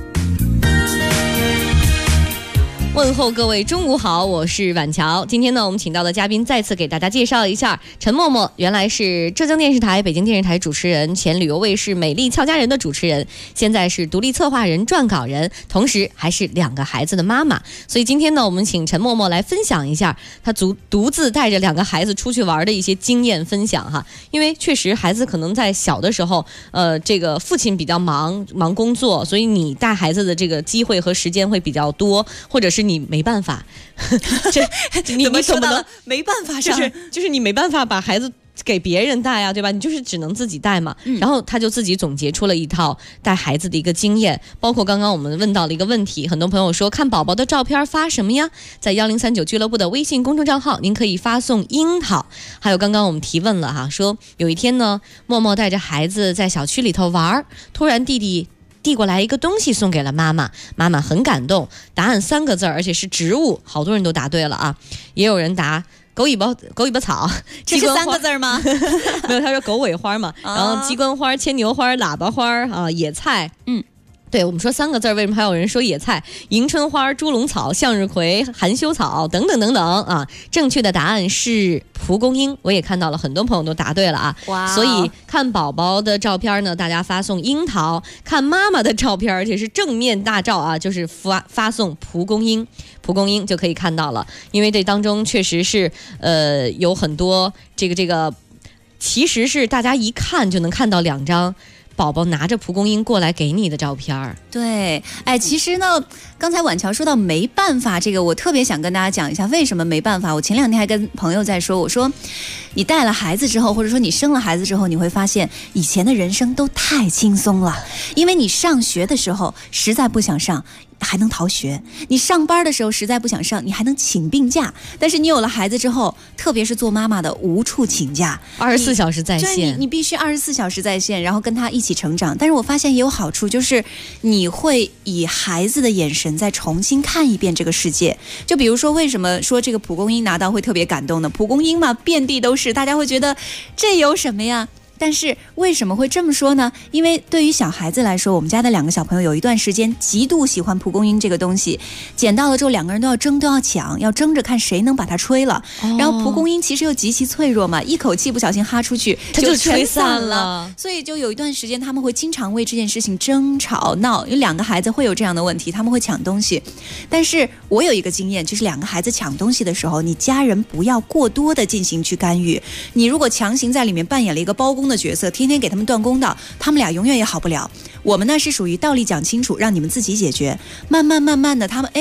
问候各位中午好，我是婉乔。今天呢，我们请到的嘉宾再次给大家介绍一下陈默默，原来是浙江电视台、北京电视台主持人，前旅游卫视《美丽俏佳人》的主持人，现在是独立策划人、撰稿人，同时还是2个孩子的妈妈。所以今天呢，我们请陈默默来分享一下她独自带着2个孩子出去玩的一些经验分享哈。因为确实孩子可能在小的时候，这个父亲比较忙工作，所以你带孩子的这个机会和时间会比较多，或者是你没办法，你说到了没办法上， 就是你没办法把孩子给别人带啊，对吧？你就是只能自己带嘛。然后他就自己总结出了一套带孩子的一个经验，包括刚刚我们问到了一个问题，很多朋友说看宝宝的照片发什么呀？在1039俱乐部的微信公众账号，您可以发送樱桃。还有刚刚我们提问了哈，说有一天呢，默默带着孩子在小区里头玩，突然弟弟递过来一个东西送给了妈妈，妈妈很感动，答案3个字，而且是植物，好多人都答对了啊，也有人答狗尾巴草， 这是3个字吗？ 没有，他说狗尾花嘛，然后鸡冠花、牵牛花、喇叭花啊，野菜，对，我们说3个字，为什么还有人说野菜？迎春花、猪笼草、向日葵、含羞草等等等等啊！正确的答案是蒲公英，我也看到了很多朋友都答对了啊！哇！所以看宝宝的照片呢，大家发送樱桃；看妈妈的照片，而且是正面大照啊，就是发送蒲公英，蒲公英就可以看到了。因为这当中确实是有很多这个，其实是大家一看就能看到2张。宝宝拿着蒲公英过来给你的照片。 对，其实呢，刚才婉乔说到没办法，这个我特别想跟大家讲一下为什么没办法。我前2天还跟朋友在说，我说你带了孩子之后，或者说你生了孩子之后，你会发现以前的人生都太轻松了，因为你上学的时候实在不想上，还能逃学；你上班的时候实在不想上，你还能请病假。但是你有了孩子之后，特别是做妈妈的，无处请假 ，24小时在线， 你必须24小时在线，然后跟他一起成长。但是我发现也有好处，就是你会以孩子的眼神再重新看一遍这个世界。就比如说，为什么说这个蒲公英拿到会特别感动呢？蒲公英嘛，遍地都是，大家会觉得这有什么呀？但是为什么会这么说呢？因为对于小孩子来说，我们家的2个小朋友有一段时间极度喜欢蒲公英这个东西，捡到了之后2个人都要争，都要抢，要争着看谁能把它吹了。然后蒲公英其实又极其脆弱嘛，一口气不小心哈出去它就吹散了。 所以就有一段时间他们会经常为这件事情争吵闹，有2个孩子会有这样的问题，他们会抢东西。但是我有一个经验，就是2个孩子抢东西的时候，你家人不要过多的进行去干预。你如果强行在里面扮演了一个包公的角色，天天给他们断公道，他们俩永远也好不了。我们呢是属于道理讲清楚，让你们自己解决，慢慢的他们就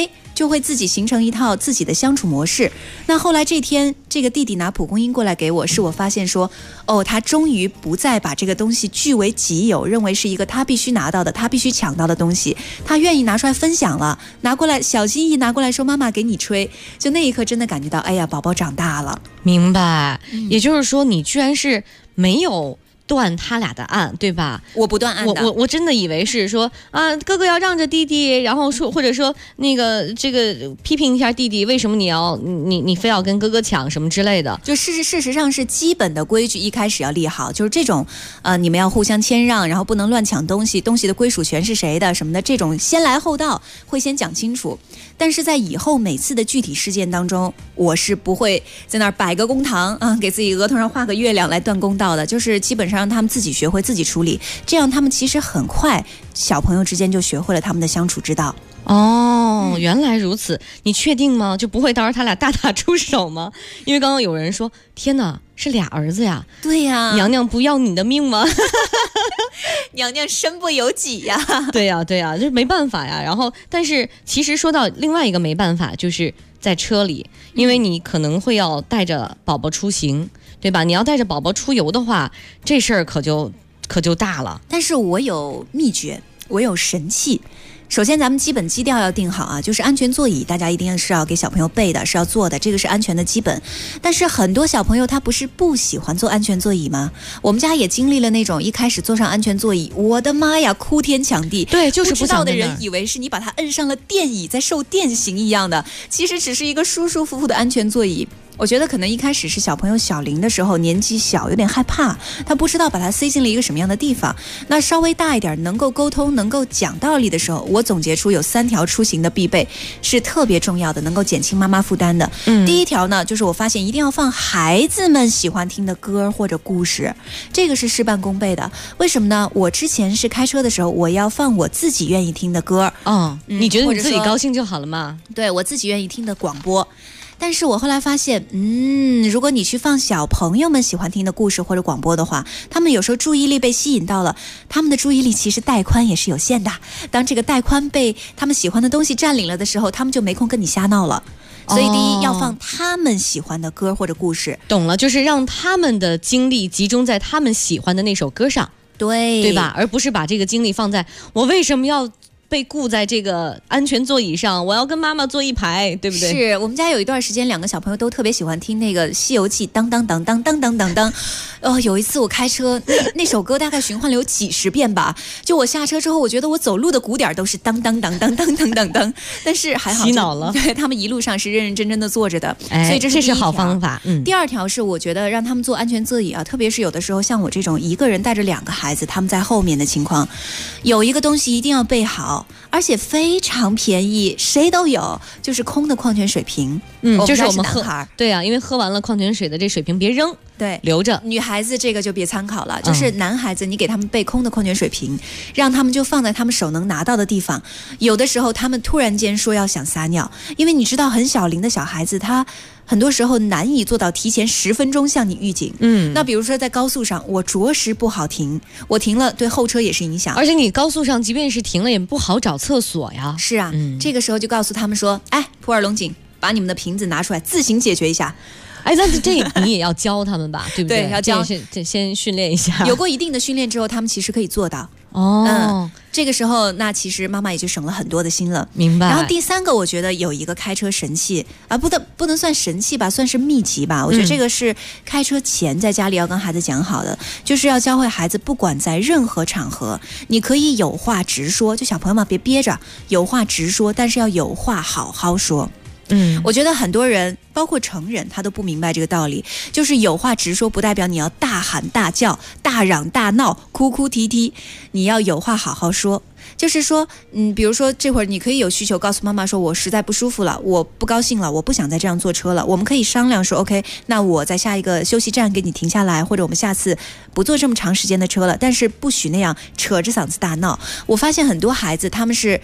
就会自己形成一套自己的相处模式。那后来这天，这个弟弟拿蒲公英过来给我，是我发现说，哦，他终于不再把这个东西据为己有，认为是一个他必须拿到的、他必须抢到的东西，他愿意拿出来分享了，拿过来小心翼翼拿过来说妈妈给你吹，就那一刻真的感觉到，哎呀，宝宝长大了。 明白，也就是说你居然是没有断他俩的案，对吧？ 我不断案的， 我真的以为是说啊，哥哥要让着弟弟，然后说或者说那个这个批评一下弟弟，为什么你非要跟哥哥抢什么之类的。 就事实上是基本的规矩一开始要立好，就是这种你们要互相谦让，然后不能乱抢东西，东西的归属权是谁的什么的，这种先来后到会先讲清楚。但是在以后每次的具体事件当中，我是不会在那儿摆个公堂啊，给自己额头上画个月亮来断公道的，就是基本上让他们自己学会自己处理，这样他们其实很快小朋友之间就学会了他们的相处之道。 哦，原来如此，你确定吗？就不会到时候他俩大打出手吗？因为刚刚有人说，天哪，是俩儿子呀。 对呀， 娘娘不要你的命吗？ 娘娘身不由己呀。 对呀，就是没办法呀。然后，但是其实说到另外一个没办法，就是在车里，因为你可能会要带着宝宝出行，对吧？你要带着宝宝出游的话，这事儿可就大了。 但是我有秘诀，我有神器。首先咱们基本基调要定好啊，就是安全座椅大家一定是要给小朋友备的，是要坐的，这个是安全的基本。但是很多小朋友他不是不喜欢坐安全座椅吗？我们家也经历了那种一开始坐上安全座椅，我的妈呀，哭天抢地。 对，就是不知道的人以为是你把它摁上了电椅在受电刑一样的，其实只是一个舒舒服服的安全座椅。我觉得可能一开始是小朋友小龄的时候，年纪小有点害怕，他不知道把它塞进了一个什么样的地方。那稍微大一点能够沟通能够讲道理的时候，我总结出有3条出行的必备是特别重要的，能够减轻妈妈负担的。第一条呢，就是我发现一定要放孩子们喜欢听的歌或者故事，这个是事半功倍的。为什么呢？我之前是开车的时候，我要放我自己愿意听的歌。 你觉得你自己高兴就好了嘛？ 对，我自己愿意听的广播。但是我后来发现，如果你去放小朋友们喜欢听的故事或者广播的话，他们有时候注意力被吸引到了，他们的注意力其实带宽也是有限的。当这个带宽被他们喜欢的东西占领了的时候，他们就没空跟你瞎闹了。所以第一，要放他们喜欢的歌或者故事。 懂了，就是让他们的精力集中在他们喜欢的那首歌上，对吧？而不是把这个精力放在我为什么要被固在这个安全座椅上，我要跟妈妈坐一排，对不对？ 是我们家有一段时间，2个小朋友都特别喜欢听那个《西游记》，当当当当当当当当。有一次我开车，那首歌大概循环了有几10遍吧。就我下车之后，我觉得我走路的鼓点都是当当当当当当当当。但是还好， 洗脑了。 对，他们一路上是认认真真的坐着的，所以这是好方法。 第2条是我觉得让他们坐安全座椅啊，特别是有的时候像我这种一个人带着2个孩子，他们在后面的情况，有一个东西一定要备好。而且非常便宜，谁都有，就是空的矿泉水瓶。 就是我们喝，对啊，因为喝完了矿泉水的这水瓶别扔， 对， 留着。 女孩子这个就别参考了，就是男孩子，你给他们备空的矿泉水瓶，让他们就放在他们手能拿到的地方。有的时候他们突然间说要想撒尿，因为你知道很小龄的小孩子他很多时候难以做到提前10分钟向你预警。那比如说在高速上，我着实不好停，我停了对后车也是影响。 而且你高速上即便是停了也不好找厕所呀。 是啊，这个时候就告诉他们说，哎，普洱龙井，把你们的瓶子拿出来，自行解决一下。 但是这你也要教他们吧，对不对？ 对，要教， 先训练一下。 有过一定的训练之后，他们其实可以做到。这个时候，那其实妈妈也就省了很多的心了。 明白。 然后第3个，我觉得有一个开车神器啊，不能算神器吧，算是秘籍吧。我觉得这个是开车前在家里要跟孩子讲好的，就是要教会孩子，不管在任何场合，你可以有话直说，就小朋友嘛，别憋着，有话直说，但是要有话好好说。我觉得很多人包括成人他都不明白这个道理，就是有话直说不代表你要大喊大叫大嚷大闹哭哭啼啼，你要有话好好说。就是说比如说这会儿你可以有需求告诉妈妈说，我实在不舒服了，我不高兴了，我不想再这样坐车了，我们可以商量说 OK， 那我在下一个休息站给你停下来，或者我们下次不坐这么长时间的车了，但是不许那样扯着嗓子大闹。我发现很多孩子他们是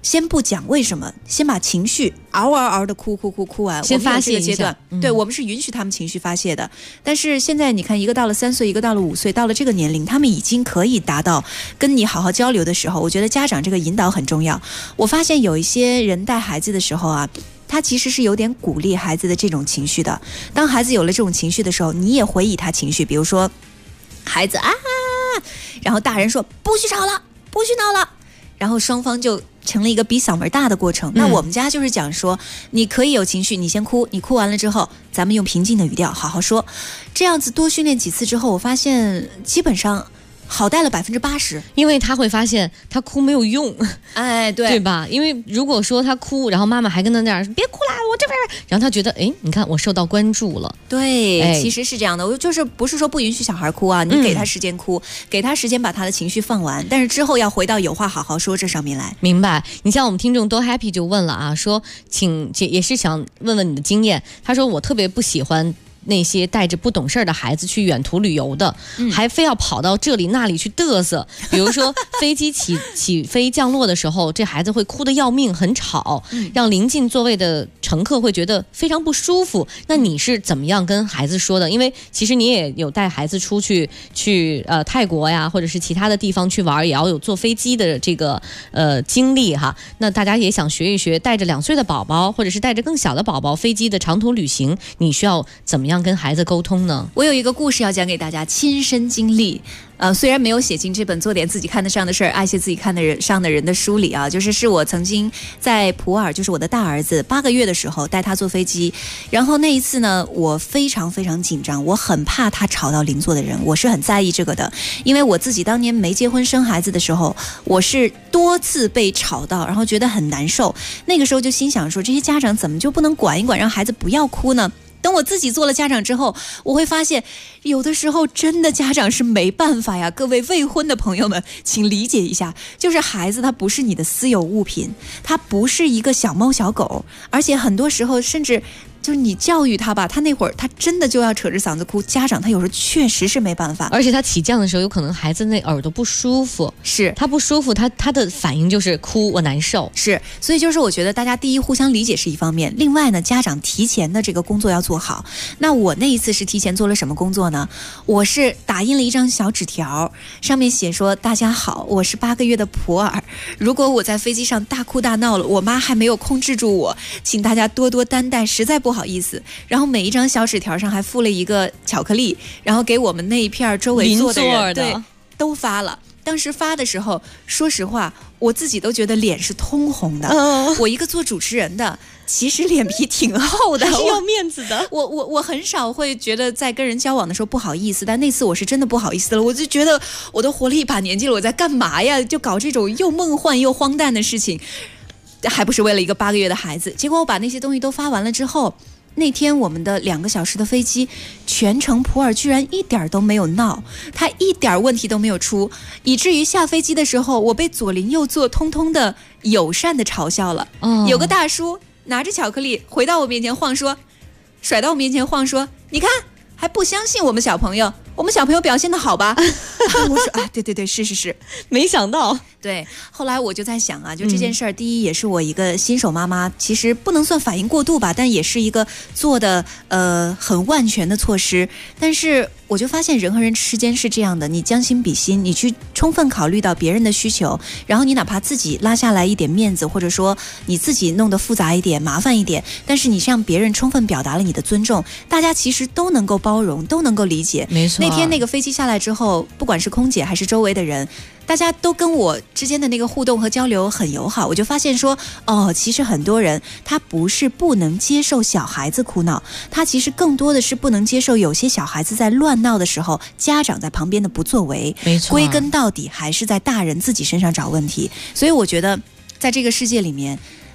先不讲为什么，先把情绪嗷的哭完， 先发泄阶段。对，我们是允许他们情绪发泄的。但是现在你看，一个到了3岁，一个到了5岁，到了这个年龄，他们已经可以达到跟你好好交流的时候，我觉得家长这个引导很重要。我发现有一些人带孩子的时候啊，他其实是有点鼓励孩子的这种情绪的。当孩子有了这种情绪的时候，你也回以他情绪，比如说孩子啊，然后大人说不许吵了，不许闹了，然后双方就成了一个比嗓门大的过程。那我们家就是讲说，你可以有情绪，你先哭，你哭完了之后，咱们用平静的语调好好说。这样子多训练几次之后，我发现基本上好带了80%， 因为他会发现他哭没有用， 哎，对吧？因为如果说他哭，然后妈妈还跟他那儿别哭啦，我这边，然后他觉得，哎，你看我受到关注了。 对，其实是这样的，我就是不是说不允许小孩哭啊，你给他时间哭，给他时间把他的情绪放完，但是之后要回到有话好好说这上面来。 明白？你像我们听众都 happy 就问了啊，说也是想问问你的经验。他说我特别不喜欢那些带着不懂事的孩子去远途旅游的，还非要跑到这里那里去嘚瑟。比如说飞机起飞降落的时候，这孩子会哭得要命，很吵，让临近座位的乘客会觉得非常不舒服。那你是怎么样跟孩子说的？因为其实你也有带孩子出去泰国呀，或者是其他的地方去玩，也要有坐飞机的这个经历哈。那大家也想学一学，带着2岁的宝宝，或者是带着更小的宝宝，飞机的长途旅行，你需要怎么样跟孩子沟通呢？ 我有一个故事要讲给大家，亲身经历。虽然没有写进这本做点自己看得上的事儿，爱些自己看得上的人的书里啊，是我曾经在普洱，就是我的大儿子8个月的时候带他坐飞机，然后那一次呢，我非常非常紧张，我很怕他吵到邻座的人，我是很在意这个的，因为我自己当年没结婚生孩子的时候，我是多次被吵到，然后觉得很难受。那个时候就心想说，这些家长怎么就不能管一管，让孩子不要哭呢？等我自己做了家长之后，我会发现有的时候真的家长是没办法呀。各位未婚的朋友们请理解一下，就是孩子他不是你的私有物品，他不是一个小猫小狗，而且很多时候甚至就是你教育他吧，他那会儿他真的就要扯着嗓子哭，家长他有时候确实是没办法。 而且他起降的时候有可能孩子那耳朵不舒服， 是他不舒服，他的反应就是哭，我难受。 是，所以就是我觉得大家第一互相理解是一方面，另外呢家长提前的这个工作要做好。那我那一次是提前做了什么工作呢？我是打印了一张小纸条，上面写说，大家好，我是8个月的普洱，如果我在飞机上大哭大闹了，我妈还没有控制住我，请大家多多担待，实在不好意思。然后每一张小纸条上还附了一个巧克力，然后给我们那一片周围坐的人对都发了。当时发的时候，说实话我自己都觉得脸是通红的。我一个做主持人的，其实脸皮挺厚的， 还是要面子的。 我很少会觉得在跟人交往的时候不好意思，但那次我是真的不好意思了。我就觉得我都活了一把年纪了，我在干嘛呀？就搞这种又梦幻又荒诞的事情，还不是为了一个8个月的孩子。结果我把那些东西都发完了之后，那天我们的2个小时的飞机，全程普洱居然一点都没有闹，他一点问题都没有出，以至于下飞机的时候，我被左邻右座通通的友善的嘲笑了。有个大叔拿着巧克力回到我面前晃说，甩到我面前晃说，你看还不相信我们小朋友，我们小朋友表现得好吧？我说啊，对，是， 没想到。 对，后来我就在想啊，就这件事儿，第一也是我一个新手妈妈，其实不能算反应过度吧，但也是一个做的很万全的措施。但是我就发现人和人之间是这样的，你将心比心，你去充分考虑到别人的需求，然后你哪怕自己拉下来一点面子，或者说你自己弄得复杂一点、麻烦一点，但是你向别人充分表达了你的尊重，大家其实都能够包容，都能够理解。 没错。 那天那个飞机下来之后，不管是空姐还是周围的人，大家都跟我之间的那个互动和交流很友好，我就发现说，其实很多人他不是不能接受小孩子哭闹，他其实更多的是不能接受有些小孩子在乱闹的时候，家长在旁边的不作为。 没错， 归根到底还是在大人自己身上找问题。所以我觉得在这个世界里面，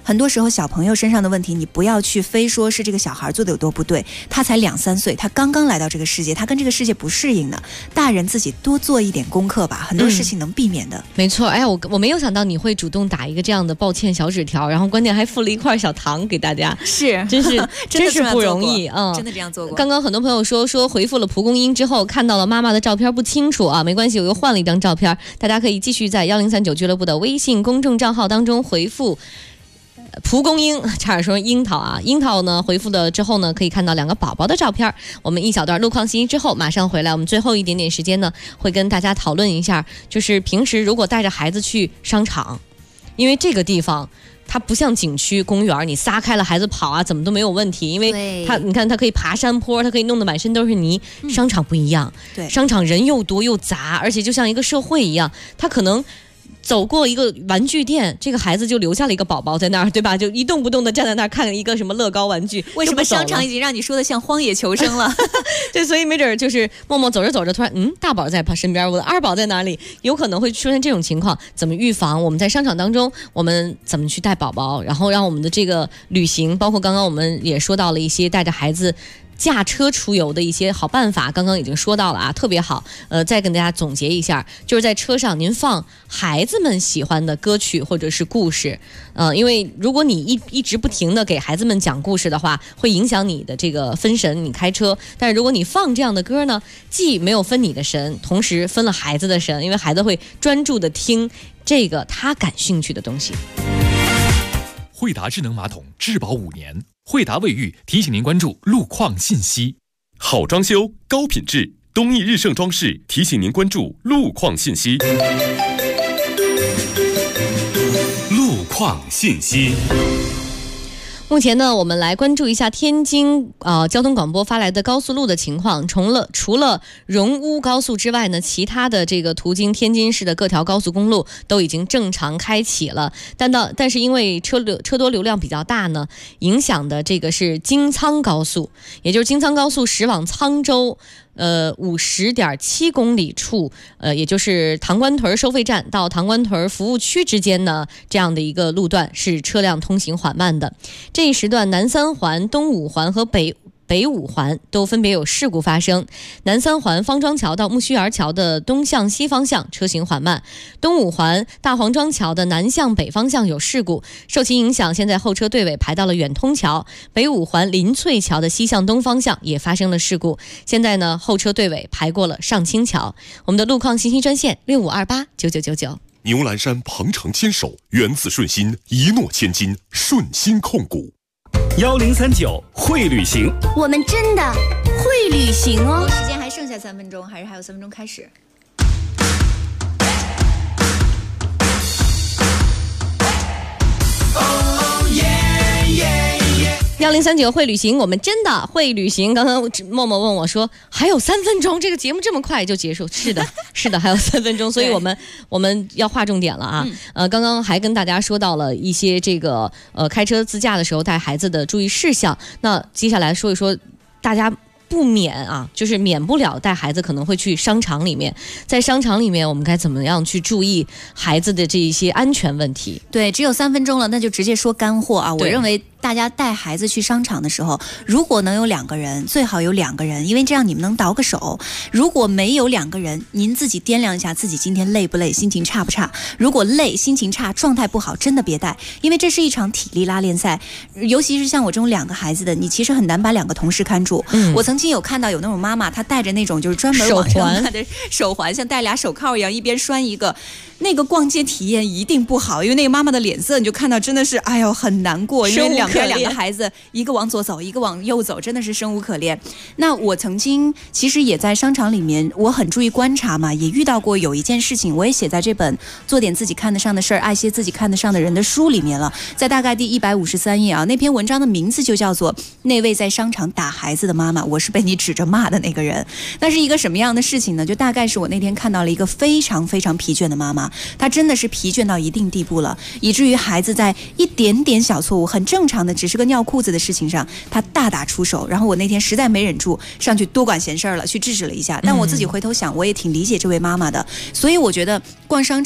很多时候小朋友身上的问题，你不要去非说是这个小孩做的有多不对，他才2、3岁，他刚刚来到这个世界，他跟这个世界不适应的，大人自己多做一点功课吧，很多事情能避免的。 没错，哎呀，我没有想到你会主动打一个这样的抱歉小纸条，然后关键还附了一块小糖给大家， 是， 真是不容易啊！ 真的这样做过。 刚刚很多朋友说回复了蒲公英之后，看到了妈妈的照片不清楚啊，没关系，我又换了一张照片，大家可以继续在1039俱乐部的微信公众账号当中回复蒲公英，差点说樱桃啊，樱桃呢回复了之后呢，可以看到2个宝宝的照片。我们一小段路况信息之后马上回来，我们最后一点点时间呢，会跟大家讨论一下，就是平时如果带着孩子去商场，因为这个地方它不像景区公园，你撒开了孩子跑啊怎么都没有问题，因为你看它可以爬山坡，它可以弄得满身都是泥。商场不一样， 对， 商场人又多又杂，而且就像一个社会一样，它可能走过一个玩具店，这个孩子就留下了一个宝宝在那儿，对吧？就一动不动的站在那儿看一个什么乐高玩具。 为什么商场已经让你说的像荒野求生了？ 对，所以没准就是默默走着走着，突然大宝在他身边，我的二宝在哪里？有可能会出现这种情况。怎么预防？我们在商场当中，我们怎么去带宝宝，然后让我们的这个旅行，包括刚刚我们也说到了一些带着孩子驾车出游的一些好办法，刚刚已经说到了啊，特别好。再跟大家总结一下，就是在车上您放孩子们喜欢的歌曲或者是故事，因为如果你一直不停的给孩子们讲故事的话，会影响你的这个分神，你开车。但是如果你放这样的歌呢，既没有分你的神，同时分了孩子的神，因为孩子会专注的听这个他感兴趣的东西。 惠达智能马桶质保5年，惠达卫浴提醒您关注路况信息。 好装修高品质，东义日盛装饰提醒您关注路况信息。路况信息。 目前呢，我们来关注一下天津交通广播发来的高速路的情况。除了荣乌高速之外呢，其他的这个途经天津市的各条高速公路都已经正常开启了。但是因为车多流量比较大呢，影响的这个是京苍高速，也就是京苍高速驶往沧州50.7公里处，也就是唐官屯收费站到唐官屯服务区之间呢，这样的一个路段是车辆通行缓慢的。这一时段南三环、东五环和北五环都分别有事故发生。南三环方庄桥到木樨园桥的东向西方向车行缓慢，东五环大黄庄桥的南向北方向有事故，受其影响，现在后车队尾排到了远通桥。北五环林翠桥的西向东方向也发生了事故，现在呢后车队尾排过了上清桥。我们的路况信息专线65289999。 牛栏山鹏程牵手，源自顺心，一诺千金，顺心控股。 1039会旅行， 我们真的会旅行哦。 时间还剩下3分钟，还有3分钟开始。 1039会旅行，我们真的会旅行。刚刚默默问我说还有3分钟，这个节目这么快就结束？是的还有3分钟，所以我们要划重点了啊。刚刚还跟大家说到了一些这个开车自驾的时候带孩子的注意事项，那接下来说一说大家不免啊，就是免不了带孩子可能会去商场里面，在商场里面我们该怎么样去注意孩子的这一些安全问题？ 对，只有3分钟了，那就直接说干货啊。我认为大家带孩子去商场的时候，如果能有2个人，最好有2个人，因为这样你们能倒个手。如果没有2个人，您自己掂量一下自己今天累不累，心情差不差。如果累、心情差、状态不好，真的别带，因为这是一场体力拉练赛。尤其是像我这种2个孩子的，你其实很难把2个同时看住。我曾经有看到有那种妈妈，她带着那种就是专门网上买的手环，像戴俩手铐一样，一边拴一个。那个逛街体验一定不好，因为那个妈妈的脸色你就看到真的是哎呦很难过，因为两边2个孩子，一个往左走一个往右走，真的是生无可恋。那我曾经其实也在商场里面，我很注意观察嘛，也遇到过有一件事情，我也写在这本做点自己看得上的事儿，爱些自己看得上的人的书里面了，在大概第153页啊。那篇文章的名字就叫做那位在商场打孩子的妈妈，我是被你指着骂的那个人。那是一个什么样的事情呢？就大概是我那天看到了一个非常非常疲倦的妈妈，她真的是疲倦到一定地步了，以至于孩子在一点点小错误，很正常的只是个尿裤子的事情上，她大打出手。然后我那天实在没忍住，上去多管闲事了，去制止了一下。但我自己回头想，我也挺理解这位妈妈的。所以我觉得逛商场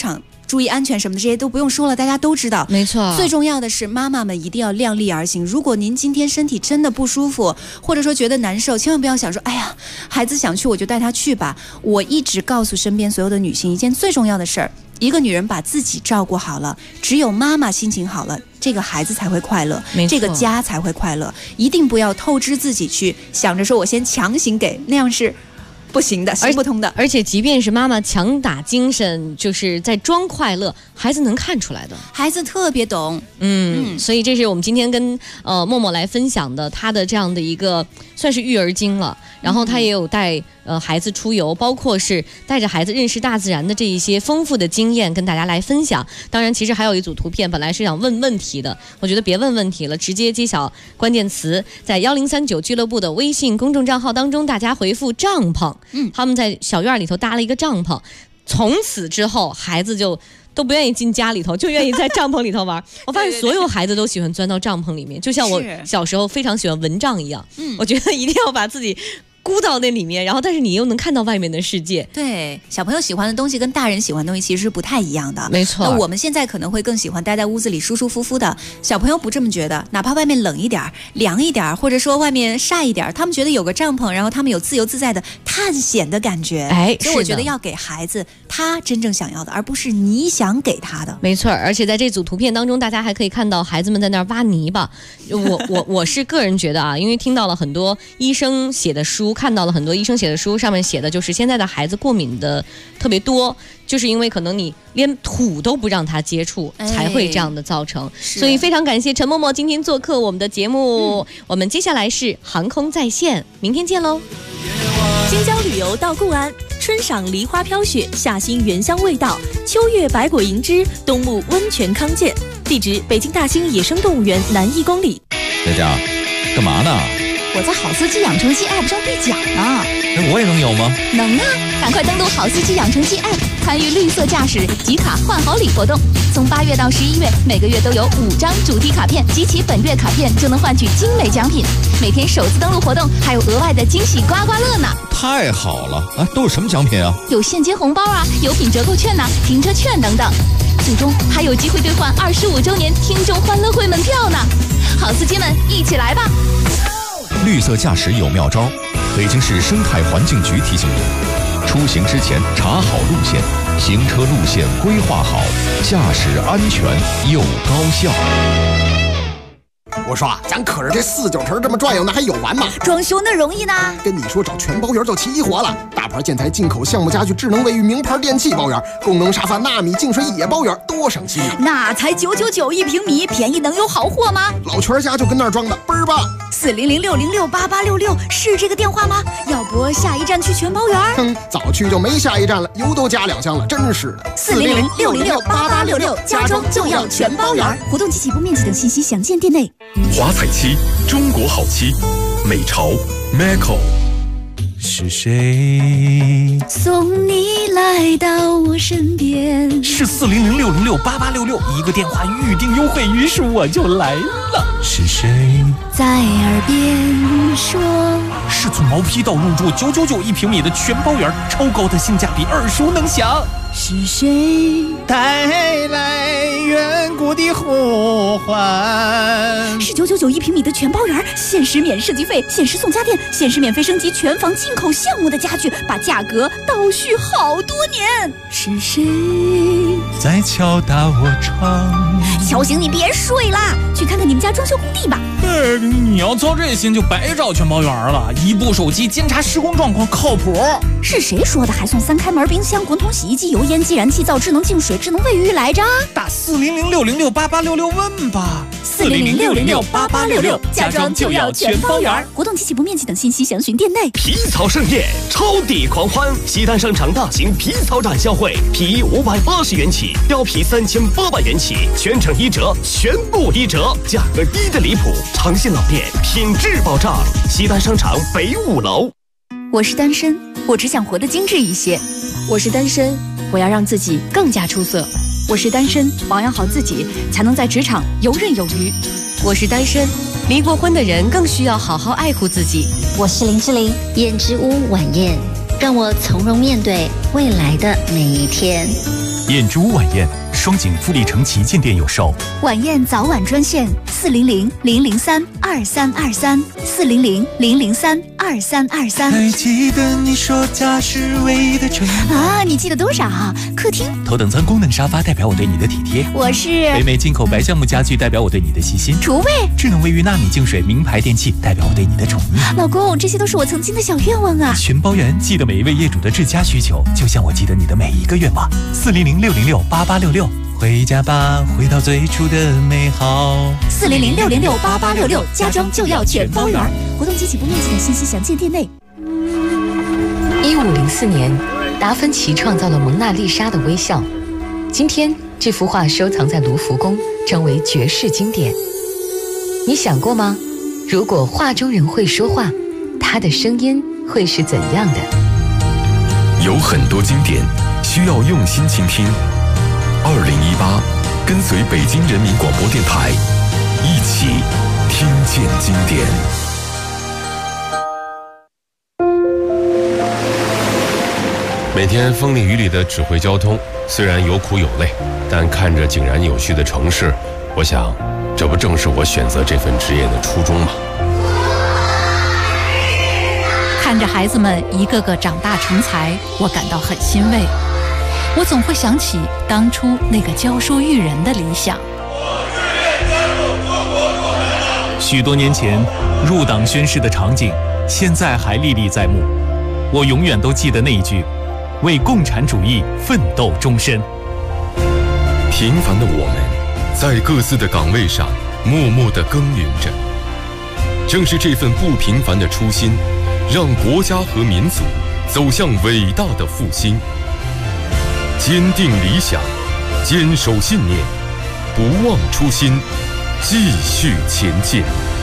注意安全什么的，这些都不用说了，大家都知道。 没错， 最重要的是妈妈们一定要量力而行。如果您今天身体真的不舒服，或者说觉得难受，千万不要想说哎呀，孩子想去我就带他去吧。我一直告诉身边所有的女性一件最重要的事儿，一个女人把自己照顾好了，只有妈妈心情好了，这个孩子才会快乐，这个家才会快乐。一定不要透支自己去想着说我先强行给，那样是不行的，行不通的。 而且即便是妈妈强打精神，就是在装快乐，孩子能看出来的， 孩子特别懂。 所以这是我们今天跟默默来分享的他的这样的一个算是育儿经了。然后他也有带孩子出游，包括是带着孩子认识大自然的这一些丰富的经验跟大家来分享。当然其实还有一组图片，本来是想问问题的，我觉得别问问题了，直接揭晓关键词，在1039俱乐部的微信公众账号当中，大家回复帐篷，他们在小院里头搭了一个帐篷，从此之后孩子就都不愿意进家里头，就愿意在帐篷里头玩。我发现所有孩子都喜欢钻到帐篷里面，就像我小时候非常喜欢蚊帐一样。我觉得一定要把自己孤到那里面，然后但是你又能看到外面的世界。 对，小朋友喜欢的东西跟大人喜欢的东西其实是不太一样的。 没错， 那我们现在可能会更喜欢待在屋子里舒舒服服的，小朋友不这么觉得，哪怕外面冷一点凉一点，或者说外面晒一点，他们觉得有个帐篷，然后他们有自由自在的探险的感觉。所以我觉得要给孩子他真正想要的，而不是你想给他的。 没错，而且在这组图片当中，大家还可以看到孩子们在那儿挖泥巴。我是个人觉得啊，因为听到了很多医生写的书，看到了很多医生写的书，上面写的就是现在的孩子过敏的特别多，就是因为可能你连土都不让他接触，才会这样的造成。所以非常感谢陈默默今天做客我们的节目。我们接下来是航空在线，明天见喽。 京郊旅游到固安，春赏梨花飘雪，夏欣原香味道，秋月百果银枝，冬沐温泉康健。地址：北京大兴野生动物园南1公里。 佳佳，干嘛呢？ 我在好司机养成系 App 上兑奖呢。 我也能有吗？ 能啊！赶快登录好司机养成系 App， 参与绿色驾驶集卡换好礼活动。从8月到11月，每个月都有5张主题卡片，集齐本月卡片就能换取精美奖品。每天首次登录活动还有额外的惊喜刮刮乐呢！ 太好了啊！都有什么奖品啊？ 有现金红包啊，有品折扣券呐，停车券等等。最终还有机会兑换25周年听众欢乐会门票呢！好司机们，一起来吧！ 绿色驾驶有妙招，北京市生态环境局提醒您：出行之前查好路线，行车路线规划好，驾驶安全又高效。 我说啊，咱可是这4-9成这么转悠，那还有完吗？ 装修那容易呢？ 跟你说，找全包园就齐活了。大牌建材、进口项目家具、智能卫浴、名牌电器包园，功能沙发、纳米净水也包园，多省心啊！ 那才9991平米，便宜能有好货吗？ 老全家就跟那儿装的，倍儿棒。 400-606-8866是这个电话吗？要不下一站去全包园？ 早去就没下一站了，油都加2箱了，真是的。 400-606-8866，家装就要全包园。 活动及起步面积等信息详见店内。 华彩漆，中国好漆，美潮 Macco。 是谁送你来到我身边？ 是400-606-8866，一个电话预定优惠，于是我就来了。是谁在耳边说？ 是从毛坯到入住9991平米的全包园，超高的性价比，耳熟能详。 是谁带来远古的呼唤？ 是9991平米的全包园，限时免设计费，限时送家电，限时免费升级全房进口项目的家具，把价格倒叙好多年。 是谁在敲打我窗？ 敲醒你别睡啦，去看看你们家装修工地吧。 你要操这心就白找全包园了，一部手机监察施工状况靠谱。 是谁说的还送3开门冰箱、滚筒洗衣机、油烟继燃气灶、智能净水、智能卫浴来着？ 打400-606-8866问吧。 400-606-8866，家装就要全包园。活动及起步面积等信息详询店内。 皮草盛宴，超抵狂欢！西单商场大型皮草展销会，皮衣580元起，貂皮3800元起，全程1折，全部1折，价格低的离谱。长信老店，品质保障。西单商场北5楼。 我是单身，我只想活得精致一些。 我是单身，我要让自己更加出色。我是单身，保养好自己，才能在职场游刃有余。 我是单身，离过婚的人更需要好好爱护自己。 我是林志玲，燕之屋晚宴， 让我从容面对未来的每一天。 燕之屋晚宴，双井富力城旗舰店有售。 晚宴早晚专线400-003-2323，400-003-2323。 还记得你说家是唯一的宠啊，你记得多少？客厅头等舱功能沙发代表我对你的体贴。 我是北美进口白橡木家具代表我对你的细心。 厨卫智能卫浴纳米净水名牌电器代表我对你的宠溺。 老公，这些都是我曾经的小愿望啊。 全包圆，记得每一位业主的至佳需求，就像我记得你的每一个愿望。400-606-8866，回家吧，回到最初的美好。 400-606-8866，家装就要全包圆。活动及起步面积等信息详见店内。 1504年，达芬奇创造了蒙娜丽莎的微笑。今天，这幅画收藏在卢浮宫，成为绝世经典。你想过吗？如果画中人会说话，他的声音会是怎样的？ 有很多经典需要用心倾听。2018，跟随北京人民广播电台，一起听见经典。 每天风里雨里的指挥交通，虽然有苦有累，但看着井然有序的城市，我想，这不正是我选择这份职业的初衷吗？ 看着孩子们一个个长大成才，我感到很欣慰。我总会想起当初那个教书育人的理想。 许多年前入党宣誓的场景，现在还历历在目。我永远都记得那一句：为共产主义奋斗终身。 平凡的我们，在各自的岗位上默默地耕耘着。正是这份不平凡的初心，让国家和民族走向伟大的复兴。坚定理想，坚守信念，不忘初心，继续前进。